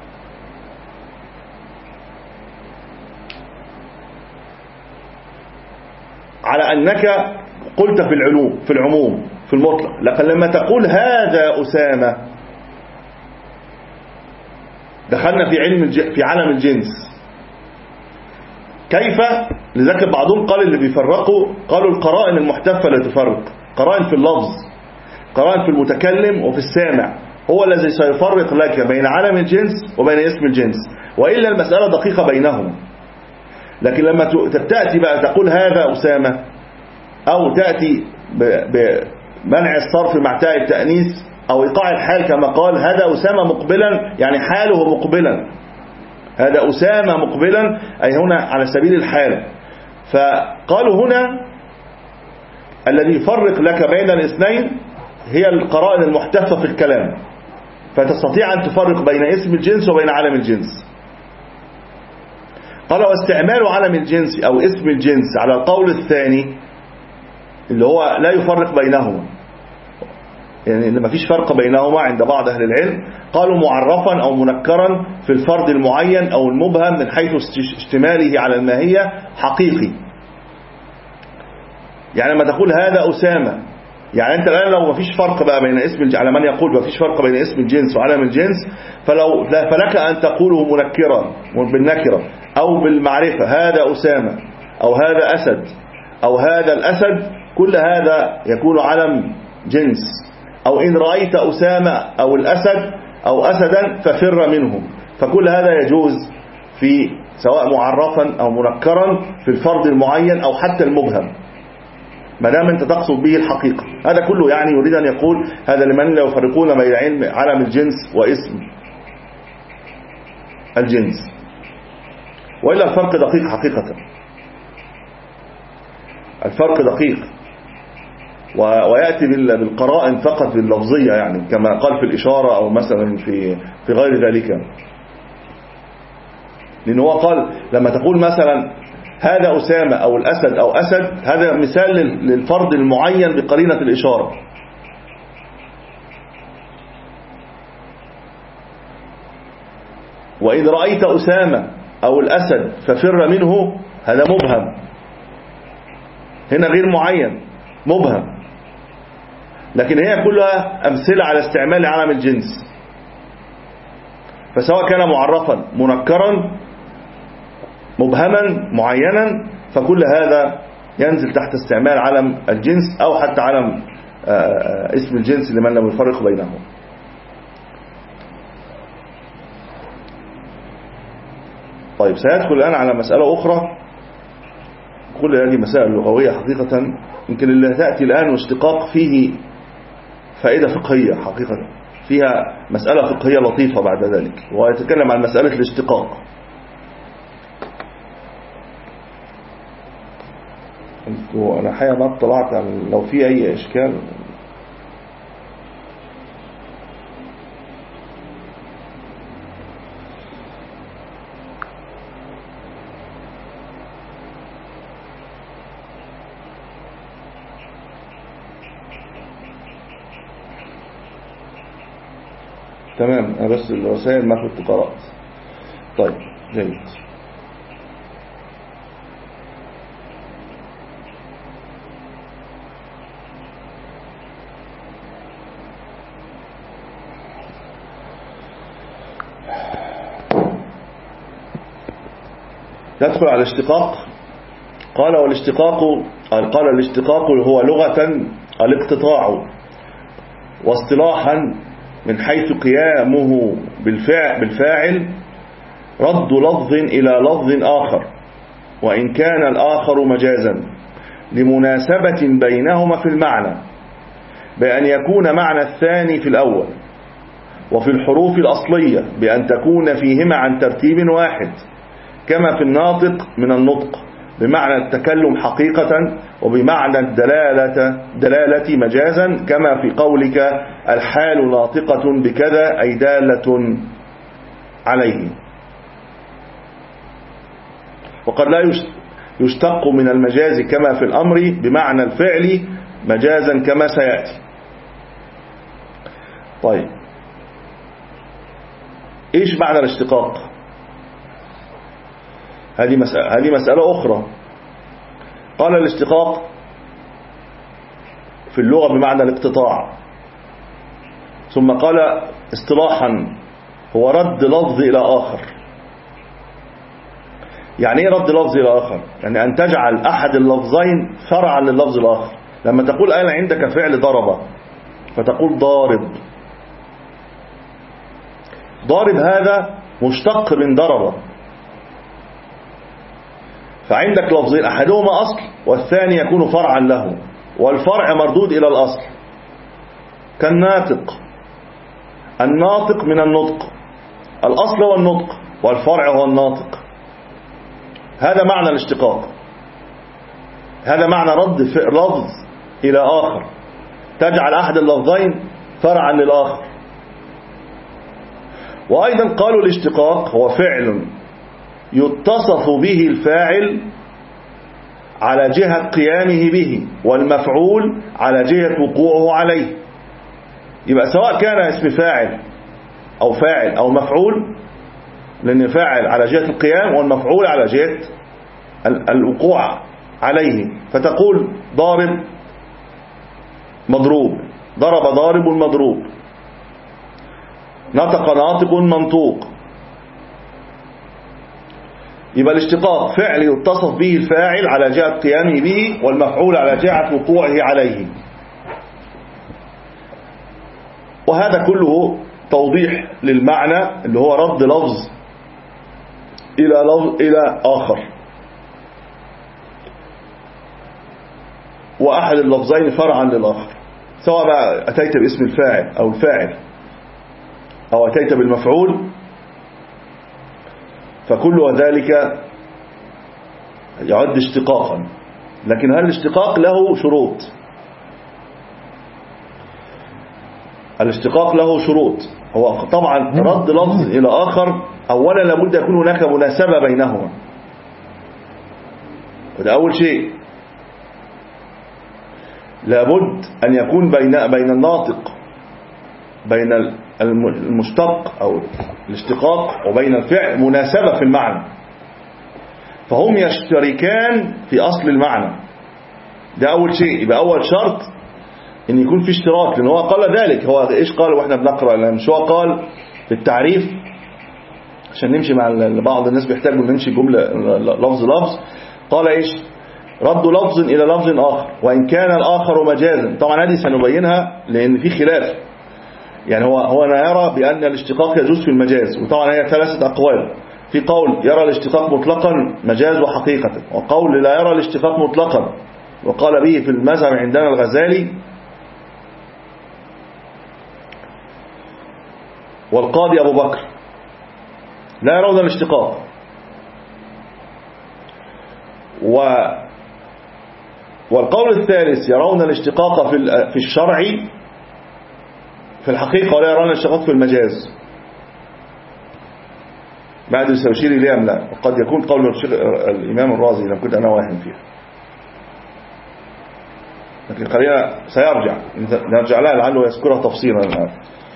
A: على أنك قلت في العلوم في العموم في المطلق، لكن لما تقول هذا أسامة دخلنا في علم في عالم الجنس. كيف؟ لذلك بعضهم قال اللي بيفرقوا قالوا القرائن المحتفة لا تفرق، قرائن في اللفظ، قرائن في المتكلم وفي السامع هو الذي سيفرق لك بين عالم الجنس وبين اسم الجنس، وإلا المسألة دقيقة بينهم. لكن لما تأتي بقى تقول هذا أسامة، أو تأتي بمنع الصرف مع تاء التأنيث أو إيقاع الحال كما قال هذا أسامة مقبلا، يعني حاله مقبلا، هذا أسامة مقبلا أي هنا على سبيل الحال. فقالوا هنا الذي يفرق لك بين الاثنين هي القرائن المحتفة في الكلام، فتستطيع أن تفرق بين اسم الجنس وبين علم الجنس. قال واستعمال علم الجنس أو اسم الجنس على القول الثاني اللي هو لا يفرق بينهما، يعني ما فيش فرق بينهما عند بعض أهل العلم، قالوا معرفا أو منكرا في الفرد المعين أو المبهم من حيث اشتماله على الماهية حقيقي. يعني لما تقول هذا أسامة، يعني أنت الآن لو ما فيش فرق بقى بين اسم الجنس، على من يقول ما فيش فرق بين اسم الجنس وعلم الجنس، فلو فلك أن تقوله منكرا بالنكرة أو بالمعرفة هذا أسامة أو هذا أسد أو هذا الأسد، كل هذا يكون علم جنس. أو إن رأيت أسامة أو الأسد أو أسدا ففر منه، فكل هذا يجوز في سواء معرفا أو منكرا في الفرد المعين أو حتى المبهم، ما دام أنت تقصد به الحقيقة. هذا كله يعني يريد أن يقول هذا لمن لا يفرقون بين علم علم الجنس واسم الجنس، وإلا الفرق دقيق حقيقة، الفرق دقيق، ويأتي بالقرائن فقط باللفظية، يعني كما قال في الإشارة أو مثلا في في غير ذلك. لأنه هو قال لما تقول مثلا هذا أسامة أو الأسد أو أسد، هذا مثال للفرد المعين بقرينة الإشارة. وإن رأيت أسامة أو الأسد ففر منه، هذا مبهم، هنا غير معين، مبهم. لكن هي كلها أمثلة على استعمال علم الجنس، فسواء كان معرفا منكرا مبهما معينا، فكل هذا ينزل تحت استعمال علم الجنس أو حتى علم اسم الجنس لمن لم يفرق بينهم. طيب سيدخل الآن على مسألة أخرى. كل هذه مسائل لغوية حقيقة، يمكن اللي تأتي الآن واشتقاق فيه فائدة فقهية حقيقة، فيها مسألة فقهية لطيفة بعد ذلك، ويتكلم عن مسألة الاشتقاق. أنا حقيقة ما اطلعت عن لو في أي إشكال. تمام، أنا بس الرسائل ما كنت قرأت. طيب جيد. ندخل على الاشتقاق. قال والاشتقاق قال الاشتقاق هو لغة الاقتطاع، واصطلاحا من حيث قيامه بالفعل بالفاعل رد لفظ إلى لفظ آخر، وإن كان الآخر مجازا، لمناسبة بينهما في المعنى، بأن يكون معنى الثاني في الأول، وفي الحروف الأصلية بأن تكون فيهما عن ترتيب واحد، كما في الناطق من النطق بمعنى التكلم حقيقة، وبمعنى الدلالة دلالة مجازا، كما في قولك الحال ناطقة بكذا، أي دالة عليه. وقد لا يشتق من المجاز كما في الأمر بمعنى الفعل مجازا كما سيأتي. طيب إيش معنى الاشتقاق؟ هذه مسألة, هذه مسألة أخرى. قال الاشتقاق في اللغة بمعنى الاقتطاع، ثم قال اصطلاحا هو رد لفظ إلى آخر. يعني ايه رد لفظ إلى آخر؟ يعني أن تجعل أحد اللفظين فرعا لللفظ الآخر. لما تقول أنا عندك فعل ضرب، فتقول ضارب. ضارب هذا مشتق من ضرب، فعندك لفظين أحدهما أصل والثاني يكون فرعا له، والفرع مردود إلى الأصل. كالناطق، الناطق من النطق، الأصل هو النطق والفرع هو الناطق. هذا معنى الاشتقاق، هذا معنى رد لفظ إلى آخر، تجعل أحد اللفظين فرعا للآخر. وأيضا قالوا الاشتقاق هو فعل يتصف به الفاعل على جهة قيامه به، والمفعول على جهة وقوعه عليه. يبقى سواء كان اسم فاعل أو فاعل أو مفعول، لأن فاعل على جهة القيام والمفعول على جهة الوقوع عليه. فتقول ضارب مضروب، ضرب ضارب مضروب، نطق ناطق منطوق. يبقى الاشتقاق فعل يتصف به الفاعل على جهة قيامه به، والمفعول على جهة وقوعه عليه. وهذا كله توضيح للمعنى اللي هو رد لفظ إلى لفظ إلى آخر، وأحد اللفظين فرعا للآخر، سواء بقى أتيت باسم الفاعل أو الفاعل أو أتيت بالمفعول، فكل ذلك يعد اشتقاقا. لكن هل الاشتقاق له شروط؟ الاشتقاق له شروط. هو طبعا رد لفظ إلى آخر، أولا لابد يكون هناك مناسبة بينهما، وده أول شيء. لابد أن يكون بين بين الناطق، بين المشتق أو الاشتقاق وبين الفعل مناسبة في المعنى، فهم يشتركان في أصل المعنى. ده أول شيء. يبقى أول شرط إن يكون في اشتراك، لأن هو قال ذلك. هو إيش قال وإحنا بنقرأ؟ لأن مش هو قال في التعريف عشان نمشي مع بعض الناس بيحتاجوا نمشي جملة لفظ لفظ. قال إيش؟ رد لفظ إلى لفظ آخر وإن كان الآخر مجازا. طبعا هذه سنبينها لأن في خلاف. يعني هو هو أنا يرى بأن الاشتقاق يجوز في المجاز، وطبعا هي ثلاثة أقوال. في قول يرى الاشتقاق مطلقا مجاز وحقيقة، وقول لا يرى الاشتقاق مطلقا وقال به في المذهب عندنا الغزالي والقاضي أبو بكر لا يرون الاشتقاق. و والقول الثالث يرون الاشتقاق في في الشرع في الحقيقة ولا يرون الاشتقاق في المجاز. بعد السوشيري ليه أم لا؟ وقد يكون قول الإمام الرازي لم كنت أنا واهم فيه، لكن خلينا سيرجع نرجع لها لعله يذكرها تفصيلا الآن.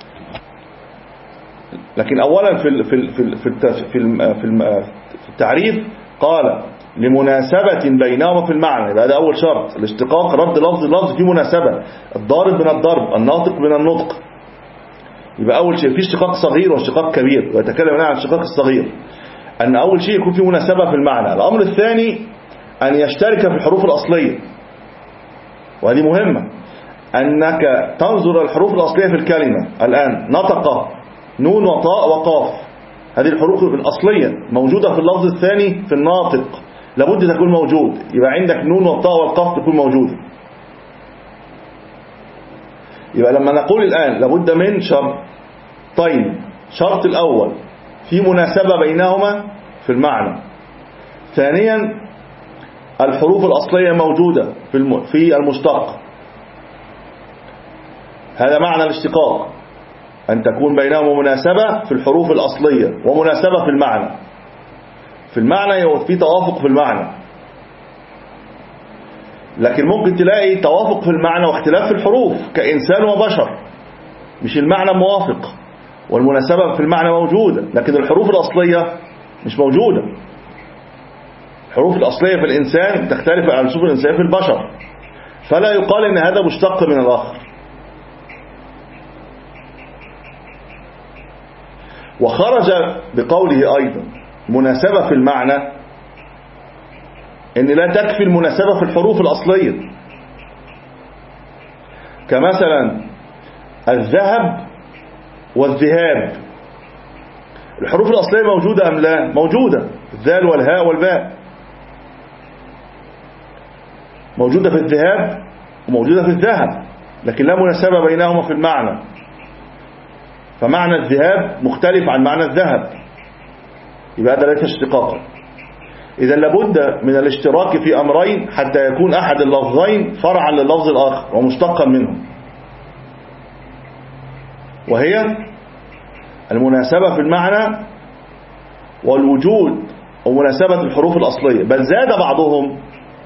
A: لكن أولا في في في في في التعريف قال لمناسبة بينهما في المعنى. يبقى ده أول شرط. الاشتقاق رد لفظ لفظ في مناسبة، الضارب من الضرب، الناطق من النطق. يبقى أول شيء في اشتقاق صغير واشتقاق كبير، ويتكلم عن الاشتقاق الصغير أن أول شيء يكون في مناسبة في المعنى. الأمر الثاني أن يشترك في الحروف الأصلية، وهذه مهمة. أنك تنظر الحروف الأصلية في الكلمة. الآن نطق نون وطاء وقاف، هذه الحروف الأصلية موجودة في اللفظ الثاني في الناطق، لابد تكون موجود. يبقى عندك نون والطاء والقاف تكون موجودة. يبقى لما نقول الآن لابد من شرطين. شرط الأول في مناسبة بينهما في المعنى. ثانيا الحروف الأصلية موجودة في المشتق. هذا معنى الاشتقاق، أن تكون بينهما مناسبة في الحروف الأصلية ومناسبة في المعنى. في المعنى في توافق في المعنى، لكن ممكن تلاقي توافق في المعنى واختلاف في الحروف كإنسان وبشر، مش المعنى موافق والمناسبة في المعنى موجودة، لكن الحروف الأصلية مش موجودة. الحروف الأصلية في الإنسان تختلف عن الحروف الإنسانية في البشر، فلا يقال إن هذا مشتق من الآخر. وخرج بقوله أيضا مناسبة في المعنى إن لا تكفي المناسبة في الحروف الأصلية، كمثلا الذهب والذهاب. الحروف الأصلية موجودة أم لا؟ موجودة. الذال والهاء والباء موجودة في الذهاب وموجودة في الذهب، لكن لا مناسبة بينهما في المعنى. فمعنى الذهاب مختلف عن معنى الذهب، يبقى هذا ليس اشتقاقا. إذا لابد من الاشتراك في أمرين حتى يكون أحد اللفظين فرعا لللفظ الآخر ومشتقا منه، وهي المناسبة في المعنى والوجود ومناسبة الحروف الأصلية. بل زاد بعضهم،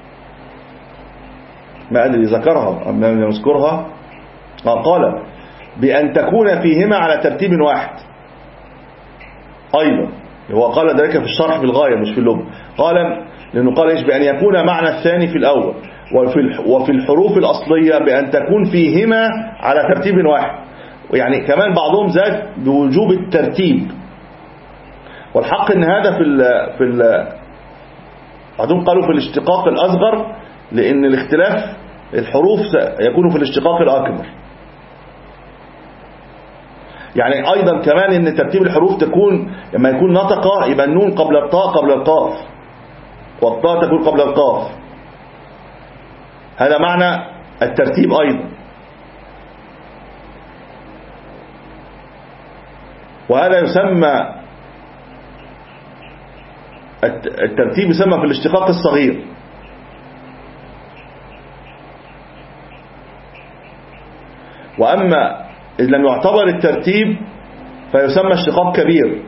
A: ما أدري ذكرها أم لم يذكرها، قال بأن تكون فيهما على ترتيب واحد أيضا. هو قال ذلك في الشرح في الغاية مش في اللب. قال لأنه قال إيش؟ بأن يكون معنى الثاني في الأول، وفي الحروف الأصلية بأن تكون فيهما على ترتيب واحد. يعني كمان بعضهم زاد بوجوب الترتيب، والحق ان هذا في ال في ال بعضهم قالوا في الاشتقاق الأصغر، لأن الاختلاف الحروف يكون في الاشتقاق الأكبر. يعني أيضا كمان ان ترتيب الحروف تكون لما يكون نطقة يبقى النون قبل الطاء قبل القاف، والطاء تكون قبل القاف. هذا معنى الترتيب أيضا. وهذا يسمى الترتيب يسمى في الاشتقاق الصغير. وأما إذا لم يعتبر الترتيب فيسمى اشتقاق كبير.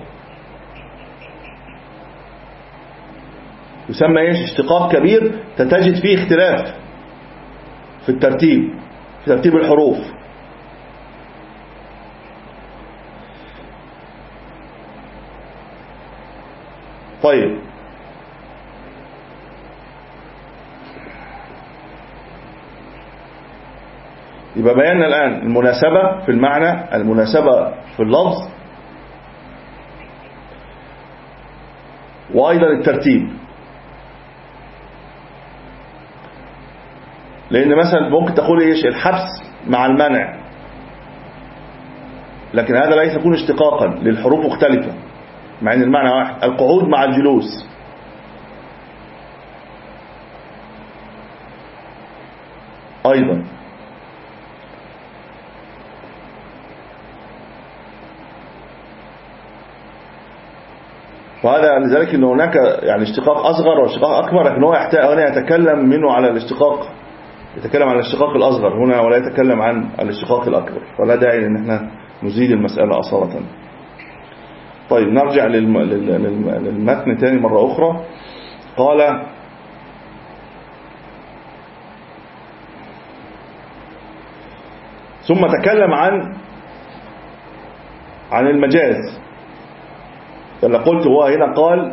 A: يسمى ايش؟ اشتقاق كبير تجد فيه اختلاف في الترتيب، في ترتيب الحروف. طيب يبقى بينا الآن المناسبة في المعنى، المناسبة في اللفظ، وأيضا الترتيب. لأن مثلا ممكن تقول إيش الحبس مع المنع، لكن هذا لا يكون اشتقاقا للحروف مختلفة مع أن المعنى واحد. القعود مع الجلوس، أيضا وهذا لذلك أن هناك يعني اشتقاق أصغر واشتقاق أكبر، لكن هو يحتاج هنا يتكلم منه على الاشتقاق، يتكلم عن الاشتقاق الأصغر هنا ولا يتكلم عن الاشتقاق الأكبر، فلا داعي أن احنا نزيد المسألة أصالة. طيب نرجع للم... للم... للمتن تاني مرة أخرى. قال ثم تكلم عن عن المجاز. فاللي قلت هو هنا قال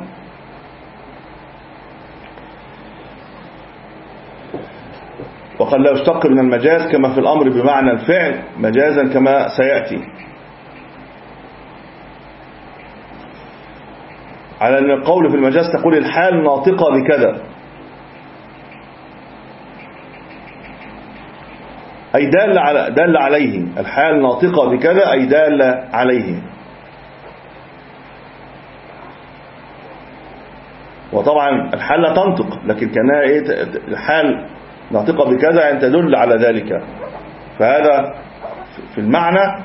A: وقد لا يشتق من المجاز كما في الأمر بمعنى الفعل مجازا كما سيأتي، على أن القول في المجاز تقول الحال ناطقة بكذا، أي دال على دال عليه، الحال ناطقة بكذا أي دال عليه. وطبعا الحال لا تنطق، لكن كانها ايه الحال ناطقة بكذا يعني تدل على ذلك، فهذا في المعنى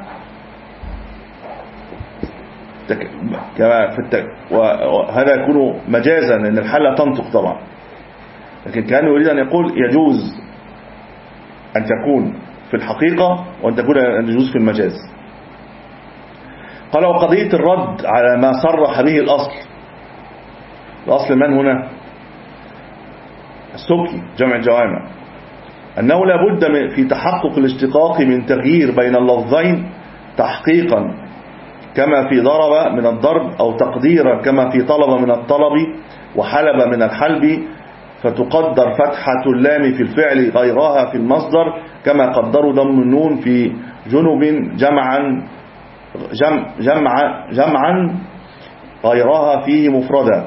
A: كما في التك... وهذا يكون مجازا لأن الحال لا تنطق طبعا، لكن كان يريد أن يقول يجوز أن تكون في الحقيقة وأن تكون أن يجوز في المجاز. قال وقضية الرد على ما صرح به الأصل. الأصل من هنا؟ السبكي جمع الجوامع، أنه لا بد في تحقق الاشتقاق من تغيير بين اللفظين تحقيقا كما في ضرب من الضرب، أو تقديرا كما في طلب من الطلب وحلب من الحلب، فتقدر فتحة اللام في الفعل غيرها في المصدر كما قدروا ضم النون في جنب جمعا جمع جمع جمعا غيرها فيه مفردا.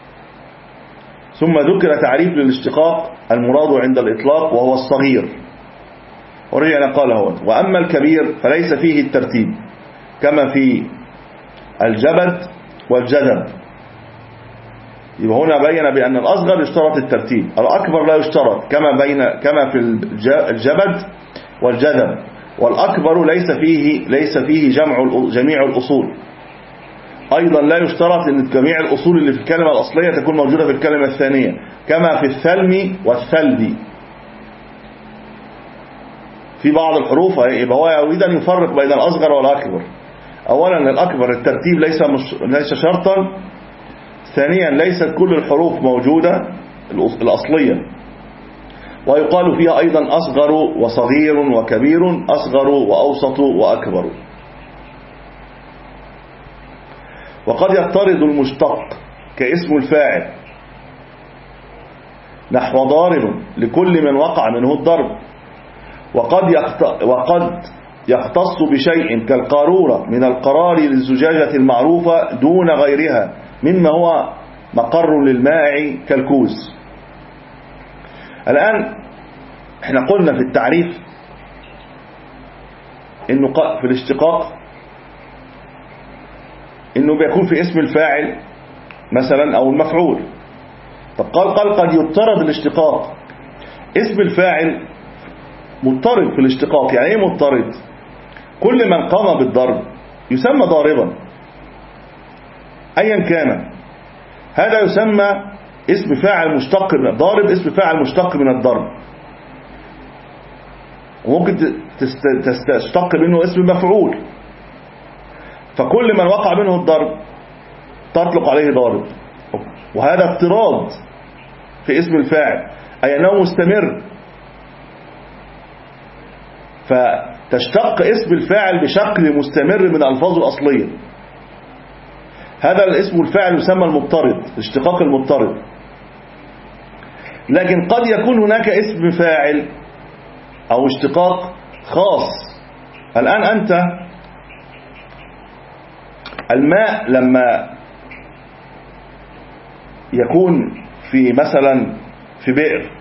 A: ثم ذكر تعريف للاشتقاق المراد عند الإطلاق وهو الصغير، ورجعنا قال هو وأما الكبير فليس فيه الترتيب كما في الجبد والجذب. يبقى هنا بين بأن الأصغر يشترط الترتيب، الأكبر لا يشترط كما بين كما في الجبد والجذب، والأكبر ليس فيه ليس فيه جمع جميع الأصول. أيضا لا يشترط أن جميع الأصول اللي في الكلمة الأصلية تكون موجودة في الكلمة الثانية كما في الثلم والثلب. في بعض الحروف يبقى هو يريد أن يفرق بين الأصغر والأكبر. أولا الأكبر الترتيب ليس مش... ليس شرطا. ثانيا ليست كل الحروف موجودة الأصلية، ويقال فيها أيضا أصغر وصغير وكبير، أصغر وأوسط وأكبر. وقد يضطرد المشتق كاسم الفاعل نحو ضارب لكل من وقع منه الضرب، وقد وقد يختص بشيء كالقارورة من القرار للزجاجة المعروفة دون غيرها مما هو مقر للماء كالكوز. الآن احنا قلنا في التعريف انه في الاشتقاق انه بيكون في اسم الفاعل مثلا او المفعول. طب قال قال قد يضطرد الاشتقاق. اسم الفاعل مضطرد في الاشتقاق. يعني ايه مضطرد؟ كل من قام بالضرب يسمى ضاربا ايا كان، هذا يسمى اسم فاعل مشتق من الضارب، اسم فاعل مشتق من الضرب، وممكن تستشتق منه اسم مفعول. فكل من وقع منه الضرب تطلق عليه ضارب، وهذا اضطراد في اسم الفاعل أي أنه مستمر، فتشتق اسم الفاعل بشكل مستمر من ألفاظه الأصلية. هذا الاسم الفاعل يسمى المضطرد، اشتقاق المضطرد. لكن قد يكون هناك اسم فاعل أو اشتقاق خاص. الآن أنت الماء لما يكون في مثلا في بئر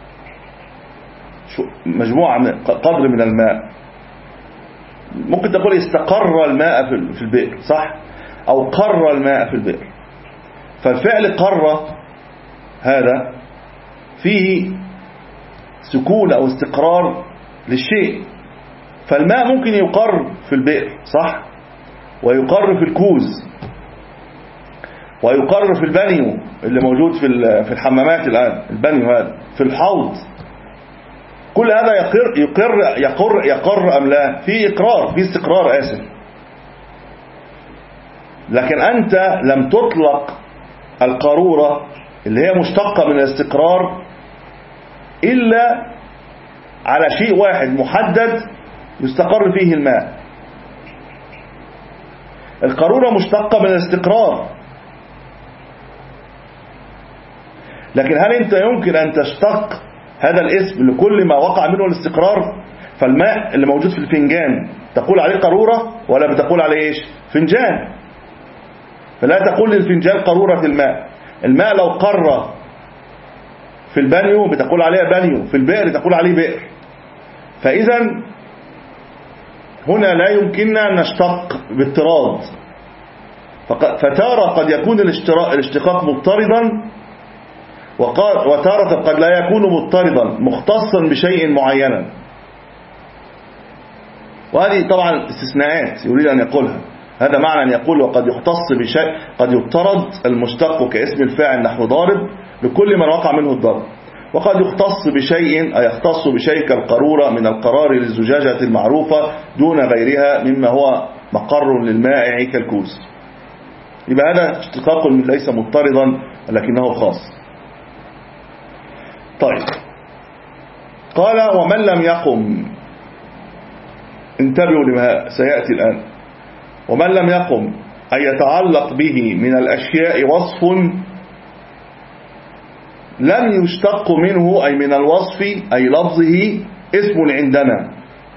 A: مجموعة من قدر من الماء، ممكن تقول استقر الماء في البئر، صح؟ أو قر الماء في البئر. فالفعل قر هذا فيه سكون أو استقرار للشيء، فالماء ممكن يقر في البئر، صح؟ ويقر في الكوز، ويقر في البانيو اللي موجود في في الحمامات الآن، البانيو هذا في الحوض. كل هذا يقر يقر يقر يقر أم لا؟ في إقرار، في استقرار، آسف. لكن أنت لم تطلق القارورة اللي هي مشتقة من الاستقرار إلا على شيء واحد محدد يستقر فيه الماء. القارورة مشتقة من الاستقرار، لكن هل أنت يمكن أن تشتق هذا الاسم لكل ما وقع منه الاستقرار؟ فالماء اللي موجود في الفنجان تقول عليه قارورة ولا بتقول عليه إيش؟ فنجان. فلا تقول للفنجان قارورة الماء. الماء لو قر في البانيو بتقول عليه بانيو، في البئر تقول عليه بئر. فإذا هنا لا يمكننا أن نشتق باضطراد. فتارة قد يكون الاشتقاق مضطردا، وتارة قد لا يكون مضطردا مختصا بشيء معين. وهذه طبعا استثناءات يريد أن يقولها. هذا معنى أن يقول وقد يختص بشيء، قد يضطرد المشتق كاسم الفاعل نحو ضارب لكل من وقع منه الضرب، وقد يختص بشيء أي يختص بشيء كالقارورة من القرار للزجاجة المعروفة دون غيرها مما هو مقر للمائع كالكوز. يبقى هذا اشتقاق ليس مضطردا لكنه خاص. طيب، قال ومن لم يقم، انتبهوا لما سيأتي الآن. ومن لم يقم أن يتعلق به من الأشياء وصف لم يشتق منه أي من الوصف أي لفظه اسم عندنا.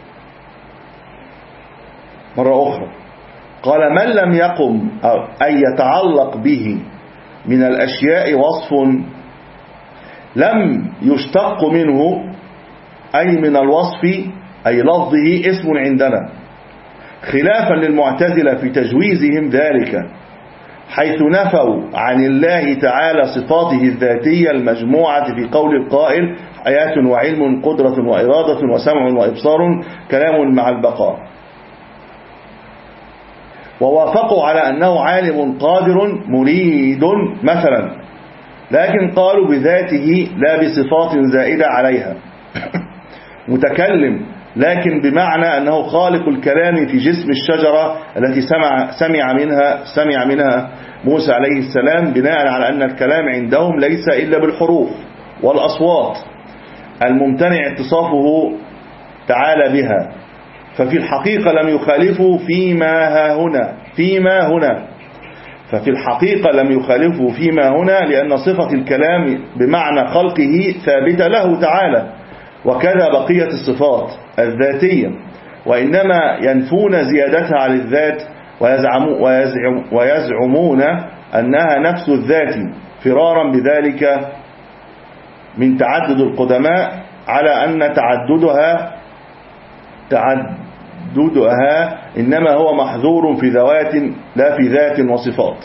A: مرة أخرى قال من لم يقم أن يتعلق به من الأشياء وصف لم يشتق منه أي من الوصف أي لفظه اسم عندنا، خلافا للمعتزلة في تجويزهم ذلك، حيث نفوا عن الله تعالى صفاته الذاتية المجموعة في قول القائل حياة وعلم قدرة وإرادة وسمع وإبصار كلام مع البقاء، ووافقوا على أنه عالم قادر مريد مثلا، لكن قالوا بذاته لا بصفات زائدة عليها، متكلم لكن بمعنى أنه خالق الكلام في جسم الشجرة التي سمع, سمع منها سمع منها موسى عليه السلام، بناء على أن الكلام عندهم ليس إلا بالحروف والأصوات الممتنع اتصافه تعالى بها. ففي الحقيقة لم يخالفوا فيما ها هنا فيما هنا ففي الحقيقة لم يخالفوا فيما هنا لأن صفة الكلام بمعنى خلقه ثابتة له تعالى، وكذا بقية الصفات الذاتية، وإنما ينفون زيادتها على الذات ويزعمون, ويزعم ويزعمون أنها نفس الذات، فرارا بذلك من تعدد القدماء على أن تعددها تعددها إنما هو محذور في ذوات لا في ذات وصفات.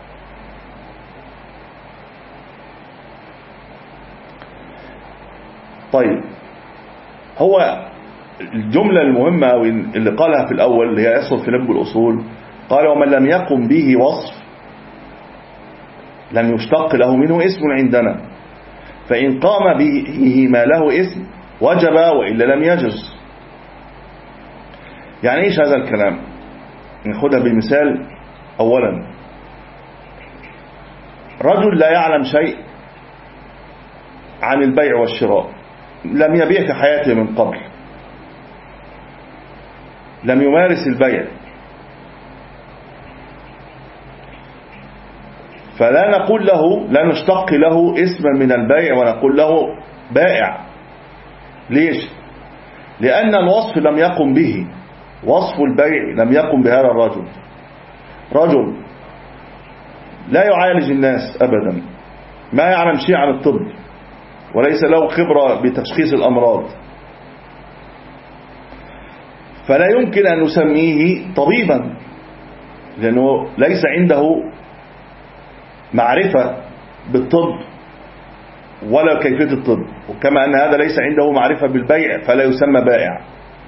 A: طيب، هو الجملة المهمة اللي قالها في الأول اللي هي يصل في نبذ الأصول، قال ومن لم يقم به وصف لم يشتق له منه اسم عندنا، فإن قام به ما له اسم وجب وإلا لم يجز. يعني إيش هذا الكلام؟ ناخدها بالمثال. أولا، رجل لا يعلم شيء عن البيع والشراء، لم يبيع في حياته من قبل، لم يمارس البيع، فلا نقول له، لا نشتق له اسما من البيع ونقول له بائع. ليش؟ لأن الوصف لم يقم به، وصف البيع لم يقم بهذا الرجل. رجل لا يعالج الناس أبدا، ما يعلم شيء عن الطب، وليس له خبرة بتشخيص الأمراض، فلا يمكن أن نسميه طبيبا، لأنه ليس عنده معرفة بالطب ولا كيفية الطب، وكما أن هذا ليس عنده معرفة بالبيع فلا يسمى بائع.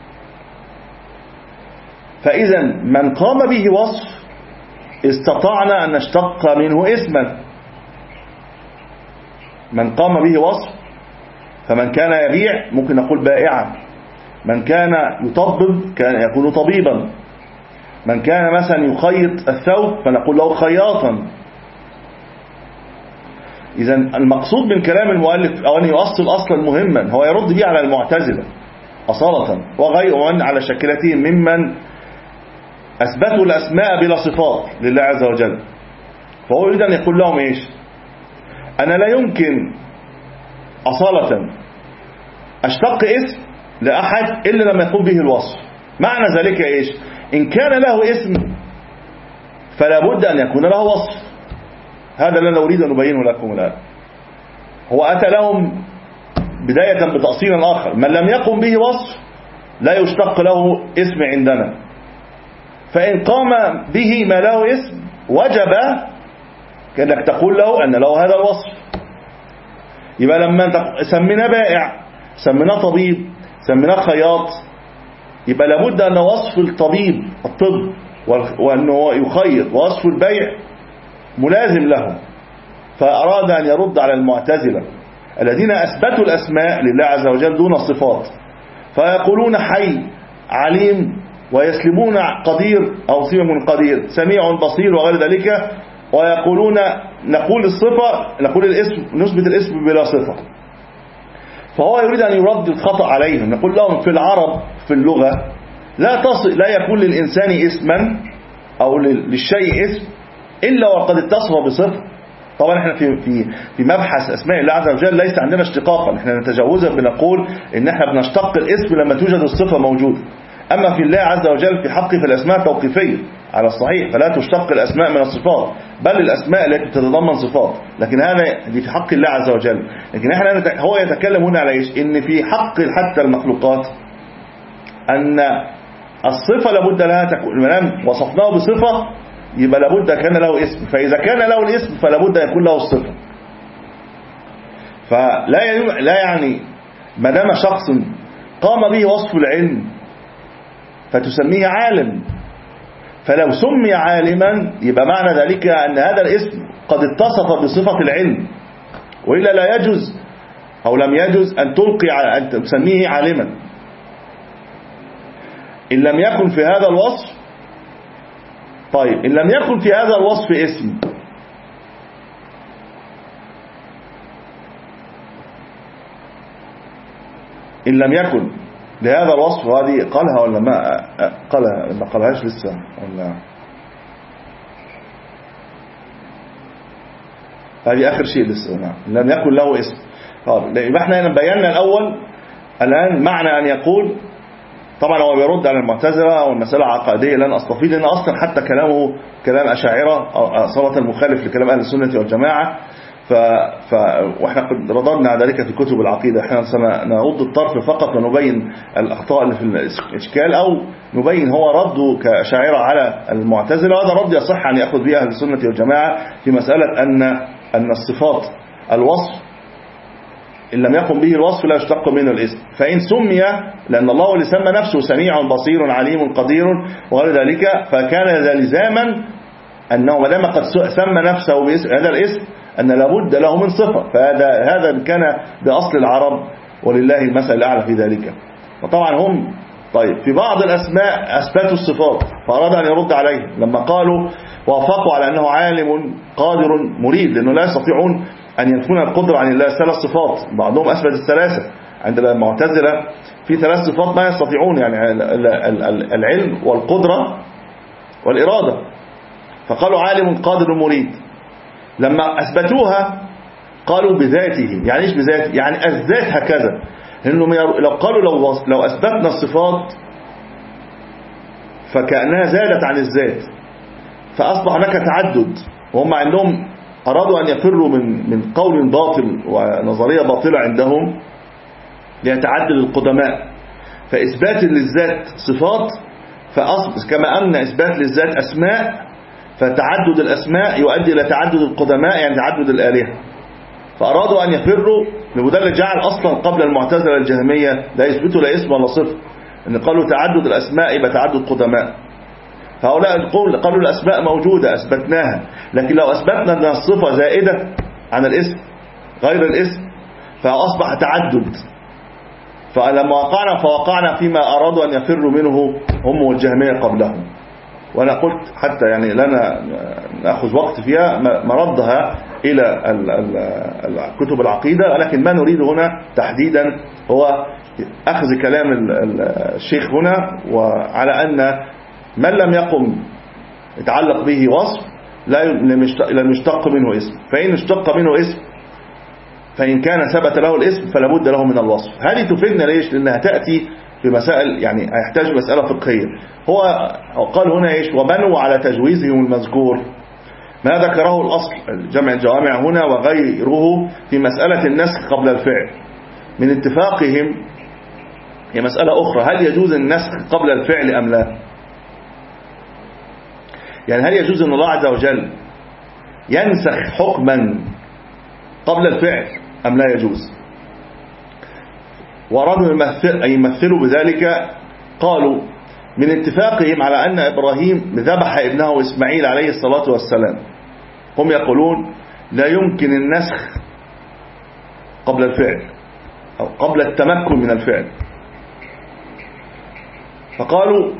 A: فإذا من قام به وصف استطعنا أن نشتق منه اسما. من قام به وصف، فمن كان يبيع ممكن نقول بائعا، من كان يطبب كان يكون طبيبا، من كان مثلا يخيط الثوب فنقول له خياطا. إذا المقصود من كلام المؤلف أو أن يؤصل أصلا مهما هو يرد به على المعتزلة أصالة وغيرهم على شكلتهم ممن أثبتوا الأسماء بلا صفات لله عز وجل. فهو يريد أن يقول لهم إيش؟ أنا لا يمكن أصالة أشتق اسم لأحد إلا لما يقوم به الوصف. معنى ذلك إيش؟ إن كان له اسم فلا بد أن يكون له وصف. هذا الذي نريد أن نبينه لكم الآن. هو أتى لهم بداية بتأصيل آخر، من لم يقم به وصف لا يشتق له اسم عندنا، فإن قام به ما له اسم وجب كأنك تقول له أن له هذا الوصف. يبقى لما سمينا بائع، سمينا طبيب، سمينا خياط، يبقى لابد أن وصف الطبيب الطب وأنه يخيط ووصف البيع ملازم له. فأراد أن يرد على المعتزلة الذين أثبتوا الأسماء لله عز وجل دون الصفات، فيقولون حي عليم ويسلمون قدير أو صفة من قدير، سميع بصير وغير ذلك، ويقولون نقول الصفة نقول الاسم نثبت الاسم بلا صفة. فهو يريد أن يرد الخطأ عليهم. نقول لهم في العرب في اللغة لا تصل لا يكون للإنسان اسما أو للشيء اسم إلا وقد اتصف بصفة. طبعا احنا في في في مبحث اسماء الله عز وجل ليس عندنا اشتقاقا، احنا نتجاوزا بنقول ان احنا بنشتق الاسم لما توجد الصفة موجودة. اما في الله عز وجل في حقه في الاسماء توقيفية على الصحيح، فلا تشتق الاسماء من الصفات، بل الاسماء التي تتضمن صفات، لكن هذا دي في حق الله عز وجل. لكن احنا هو يتكلم هنا على ايش؟ ان في حق حتى المخلوقات ان الصفة لابد لها تكون، ما دام وصفناه بصفة يبقى لابد كان له اسم، فإذا كان له الاسم فلابد يكون له الصفة. فلا لا يعني ما دام شخص قام به وصف العلم فتسميه عالم، فلو سمي عالما يبقى معنى ذلك أن هذا الاسم قد اتصف بصفة العلم، وإلا لا يجوز أو لم يجوز أن تلقي أن تسميه عالما إن لم يكن في هذا الوصف. طيب إن لم يكن في هذا الوصف اسم، إن لم يكن لهذا الوصف، وهذه قالها ولا ما قالها؟ ما قالهاش لسه ولا هذه آخر شيء لسه؟ نعم. لم يكن له اسم. طيب يبقى احنا بينا الأول الآن معنى أن يقول. طبعا هو بيرد على المعتزلة والمسألة عقائدية لن أستفيد، لأن أصلا حتى كلامه كلام أشاعرة صارت المخالف لكلام أهل السنة والجماعة. ف... ف... وإحنا قد رددنا على ذلك في كتب العقيدة. إحنا سنرد الطرف فقط ونبين الأخطاء اللي في الإشكال، أو نبين هو رده كأشاعرة على المعتزلة، وهذا رد يصح أن يأخذ به أهل السنة والجماعة في مسألة أن أن الصفات الوصف إن لم يقم به الوصف لا يشتق منه الاسم. فإن سمي، لأن الله اللي سمى نفسه سميع بصير عليم قدير وغير ذلك، فكان ذا لزاما أنه ما دام قد سمى نفسه باسم هذا الاسم أن لابد له من صفة. فهذا هذا كان بأصل العرب ولله المثل الأعلى في ذلك. وطبعا هم طيب في بعض الأسماء أثبتوا الصفات، فأراد أن يرد عليه لما قالوا وافقوا على أنه عالم قادر مريد، لأنه لا يستطيعون أن ينفون القدرة عن الله ثلاث صفات. بعضهم أثبت الثلاثة، عند المعتزلة في ثلاث صفات ما يستطيعون، يعني العلم والقدرة والإرادة. فقالوا عالم قادر مريد. لما أثبتوها قالوا بذاته. يعني إيش بذاته؟ يعني الذات هكذا. إنهم لو قالوا لو, لو أثبتنا الصفات فكأنها زادت عن الذات، فأصبح هناك تعدد، وهم عندهم أرادوا أن يفروا من من قول باطل ونظرية باطلة عندهم ليتعدد القدماء. فإثبات للذات صفات، فأصبح كما أن إثبات للذات أسماء، فتعدد الأسماء يؤدي إلى تعدد القدماء، يعني تعدد الآلهة. فأرادوا أن يفروا، وده اللي جعل أصلا قبل المعتزلة الجهمية لا يثبتوا لا اسم ولا صفة، أن قالوا تعدد الأسماء يبقى تعدد قدماء. فهؤلاء القول قالوا الأسماء موجودة أثبتناها، لكن لو أثبتنا أن الصفة زائدة عن الاسم غير الاسم فأصبح تعدد. فلما وقعنا فوقعنا فيما أرادوا أن يفروا منه هم والجهمية قبلهم. وأنا قلت حتى يعني لنا نأخذ وقت فيها مردها إلى كتب العقيدة، لكن ما نريد هنا تحديدا هو أخذ كلام الشيخ هنا، وعلى أن من لم يقم يتعلق به وصف لم يشتق منه اسم، فإن اشتق منه اسم فإن كان ثبت له الاسم فلا بد له من الوصف. هذه تفيدنا ليش؟ لأنها تأتي في مسائل يعني يحتاج مسألة فقهية. هو قال هنا ايش؟ وبنوا على تجويزهم المذكور ما ذكره الأصل جمع الجوامع هنا وغيره في مسألة النسخ قبل الفعل من اتفاقهم. هي مسألة أخرى، هل يجوز النسخ قبل الفعل أم لا؟ يعني هل يجوز أن الله عز وجل ينسخ حكما قبل الفعل أم لا يجوز؟ وأرادوا أن يمثلوا بذلك قالوا من اتفاقهم على أن إبراهيم ذبح ابنه إسماعيل عليه الصلاة والسلام، هم يقولون لا يمكن النسخ قبل الفعل أو قبل التمكن من الفعل. فقالوا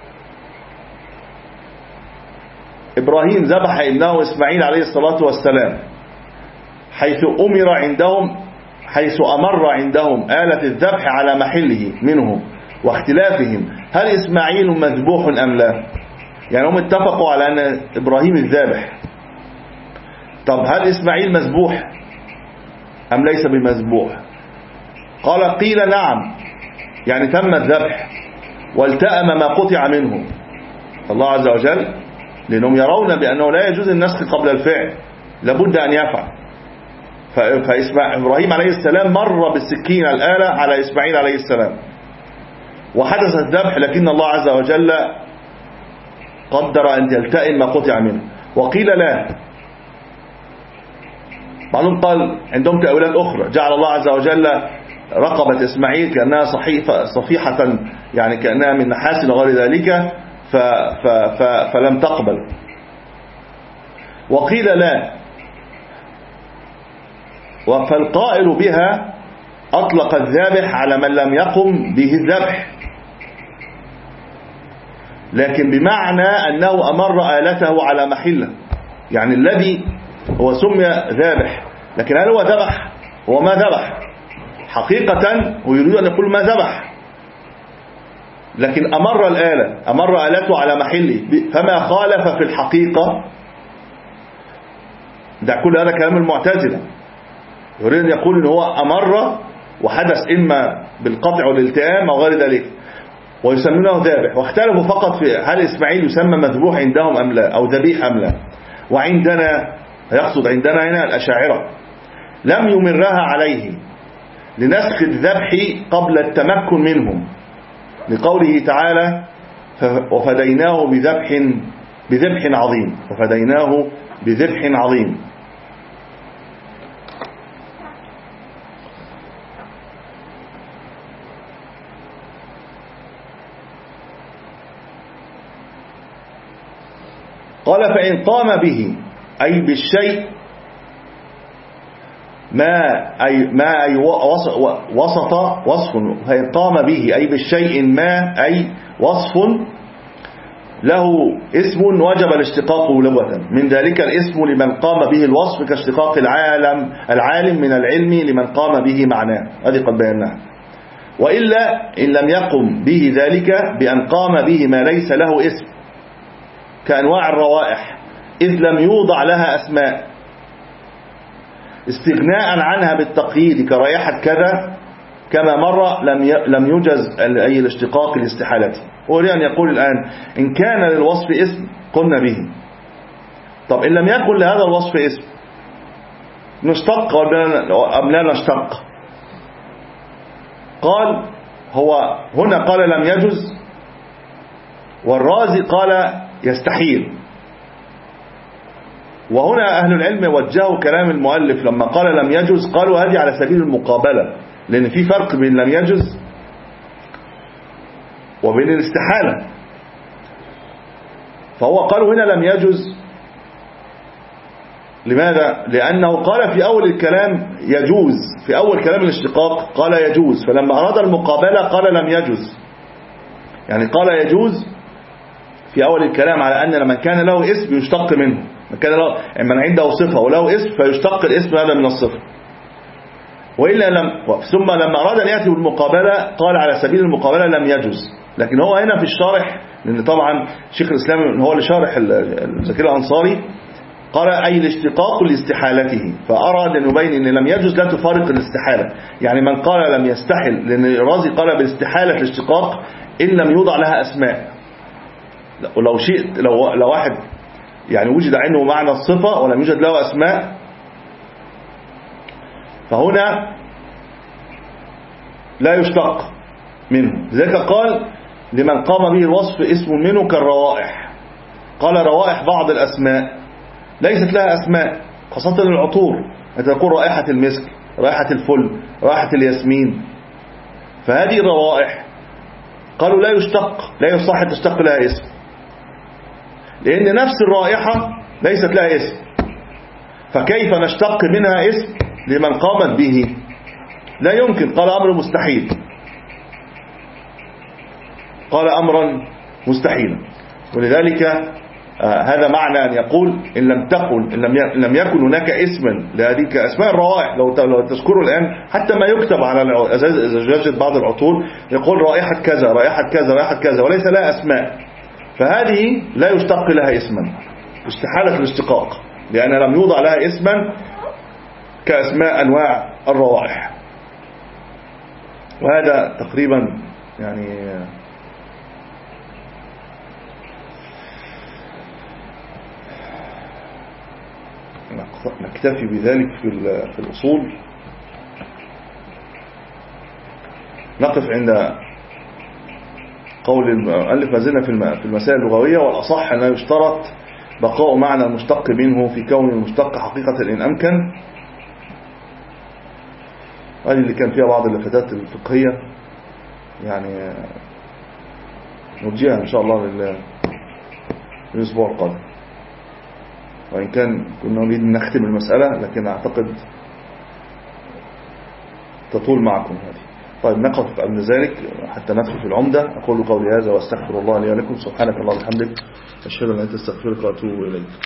A: إبراهيم ذبح ابنه إسماعيل عليه الصلاة والسلام حيث أمر عندهم حيث أمر عندهم آلة الذبح على محله منهم واختلافهم هل إسماعيل مذبوح أم لا. يعني هم اتفقوا على أن إبراهيم الذابح. طب هل إسماعيل مذبوح أم ليس بمذبوح؟ قال قيل نعم، يعني تم الذبح والتأم ما قطع منه. الله عز وجل لأنهم يرون بأنه لا يجوز النسخ قبل الفعل، لابد أن يفعل. فإبراهيم عليه السلام مر بالسكين الآلة على إسماعيل عليه السلام وحدث الذبح، لكن الله عز وجل قدر أن يلتئم ما قطع منه. وقيل لا، بعضهم قال عندهم تأويلات أخرى، جعل الله عز وجل رقبة إسماعيل كأنها صحيفة صفيحة يعني كأنها من نحاس وغير ذلك ف ف ف فلم تقبل. وقيل لا، فالقائل بها أطلق الذابح على من لم يقم به الذبح، لكن بمعنى أنه أمر آلته على محله، يعني الذي هو سمي ذابح، لكن هل هو ذبح؟ هو ما ذبح حقيقة، ويريد أن يقول ما ذبح، لكن أمر الآلة أمر آلته على محله، فما خالف في الحقيقة. ده كل هذا كلام المعتزلة، يريد أن يقول إن هو أمر وحدث إما بالقطع والالتئام أو غير ذلك ويسمونه ذابح. واختلفوا فقط في هل إسماعيل يسمى مذبوح عندهم أم لا، أو ذبيح أم لا. وعندنا يقصد عندنا هنا الأشاعرة لم يمرها عليه لنسخ الذبح قبل التمكن منهم، لقوله تعالى وفديناه بذبح بذبح عظيم، وفديناه بذبح عظيم. قال فإن قام به أي بالشيء ما أي ما أي وسط وصف، فإن قام به أي بالشيء ما أي وصف له اسم وجب الاشتقاق لغة، من ذلك الاسم لمن قام به الوصف كاشتقاق العالم العالم من العلم لمن قام به معناه، هذه قد بيناها. وإلا إن لم يقم به ذلك بأن قام به ما ليس له اسم كأنواع الروائح إذ لم يوضع لها أسماء، استغناء عنها بالتقييد كرائحة كذا كما مر لم لم يجز أي الاشتقاق لاستحالته. أريد أن يقول الآن إن كان للوصف اسم قلنا به، طب إن لم يكن لهذا الوصف اسم نشتق أم لا نشتق؟ قال هو هنا قال لم يجز، والرازي قال يستحيل. وهنا أهل العلم وجهوا كلام المؤلف لما قال لم يجز، قالوا هذه على سبيل المقابلة، لأن في فرق بين لم يجز وبين الاستحالة. فهو قالوا هنا لم يجز لماذا؟ لأنه قال في أول الكلام يجوز، في أول كلام الاشتقاق قال يجوز، فلما أراد المقابلة قال لم يجز. يعني قال يجوز في أول الكلام على أن من كان له اسم يشتق منه، من كان له من عنده صفة وله اسم فيشتق الاسم هذا من الصفة. وإلا لم ثم لما أراد أن يأتي بالمقابلة قال على سبيل المقابلة لم يجز. لكن هو هنا في الشارح، لأن طبعا شيخ الإسلام هو اللي شارح الزكي الأنصاري، قال أي الاشتقاق لاستحالته، فأراد أن يبين أن لم يجز لا تفارق الاستحالة. يعني من قال لم يستحل، لأن الرازي قال بالاستحالة الاشتقاق إن لم يوضع لها أسماء. ولو شئت لو لو واحد يعني وجد عنه معنى الصفة ولم يوجد له أسماء، فهنا لا يشتق منه. لذلك قال لمن قام به الوصف اسم منه كالروائح، قال روائح بعض الأسماء ليست لها أسماء، خاصة العطور، أنت تقول رائحة المسك، رائحة الفل، رائحة الياسمين، فهذه الروائح قالوا لا يشتق، لا يصح تشتق لها اسم، لأن نفس الرائحة ليست لها اسم، فكيف نشتق منها اسم لمن قامت به؟ لا يمكن. قال أمر مستحيل، قال أمرا مستحيلا. ولذلك آه هذا معنى أن يقول إن لم تقل إن لم إن لم يكن هناك اسما لهذه اسماء الروائح، لو لو تذكروا الآن حتى ما يكتب على زجاجة بعض العطور يقول رائحة كذا رائحة كذا رائحة كذا وليس لها أسماء، فهذه لا يشتق لها اسما، استحالة الاشتقاق، لأن لم يوضع لها اسما كأسماء أنواع الروائح. وهذا تقريبا يعني نكتفي بذلك في في الأصول. نقف عند قول المؤلف ما زلنا في المسائل اللغوية، والأصح أن يشترط بقاء معنى المشتق منه في كون المشتق حقيقة إن أمكن. هذه اللي كان فيها بعض اللفتات الفقهية، يعني نرجيها إن شاء الله للأسبوع القادم، وإن كان كنا نريد أن نختم المسألة لكن أعتقد تطول معكم هذه. طيب نقف قبل ذلك حتى ندخل في العمدة. أقول قولي هذا وأستغفر الله لي ولكم. سبحانك اللهم وبحمدك، أشهد أن لا إله إلا أنت، أستغفرك وأتوب إليك.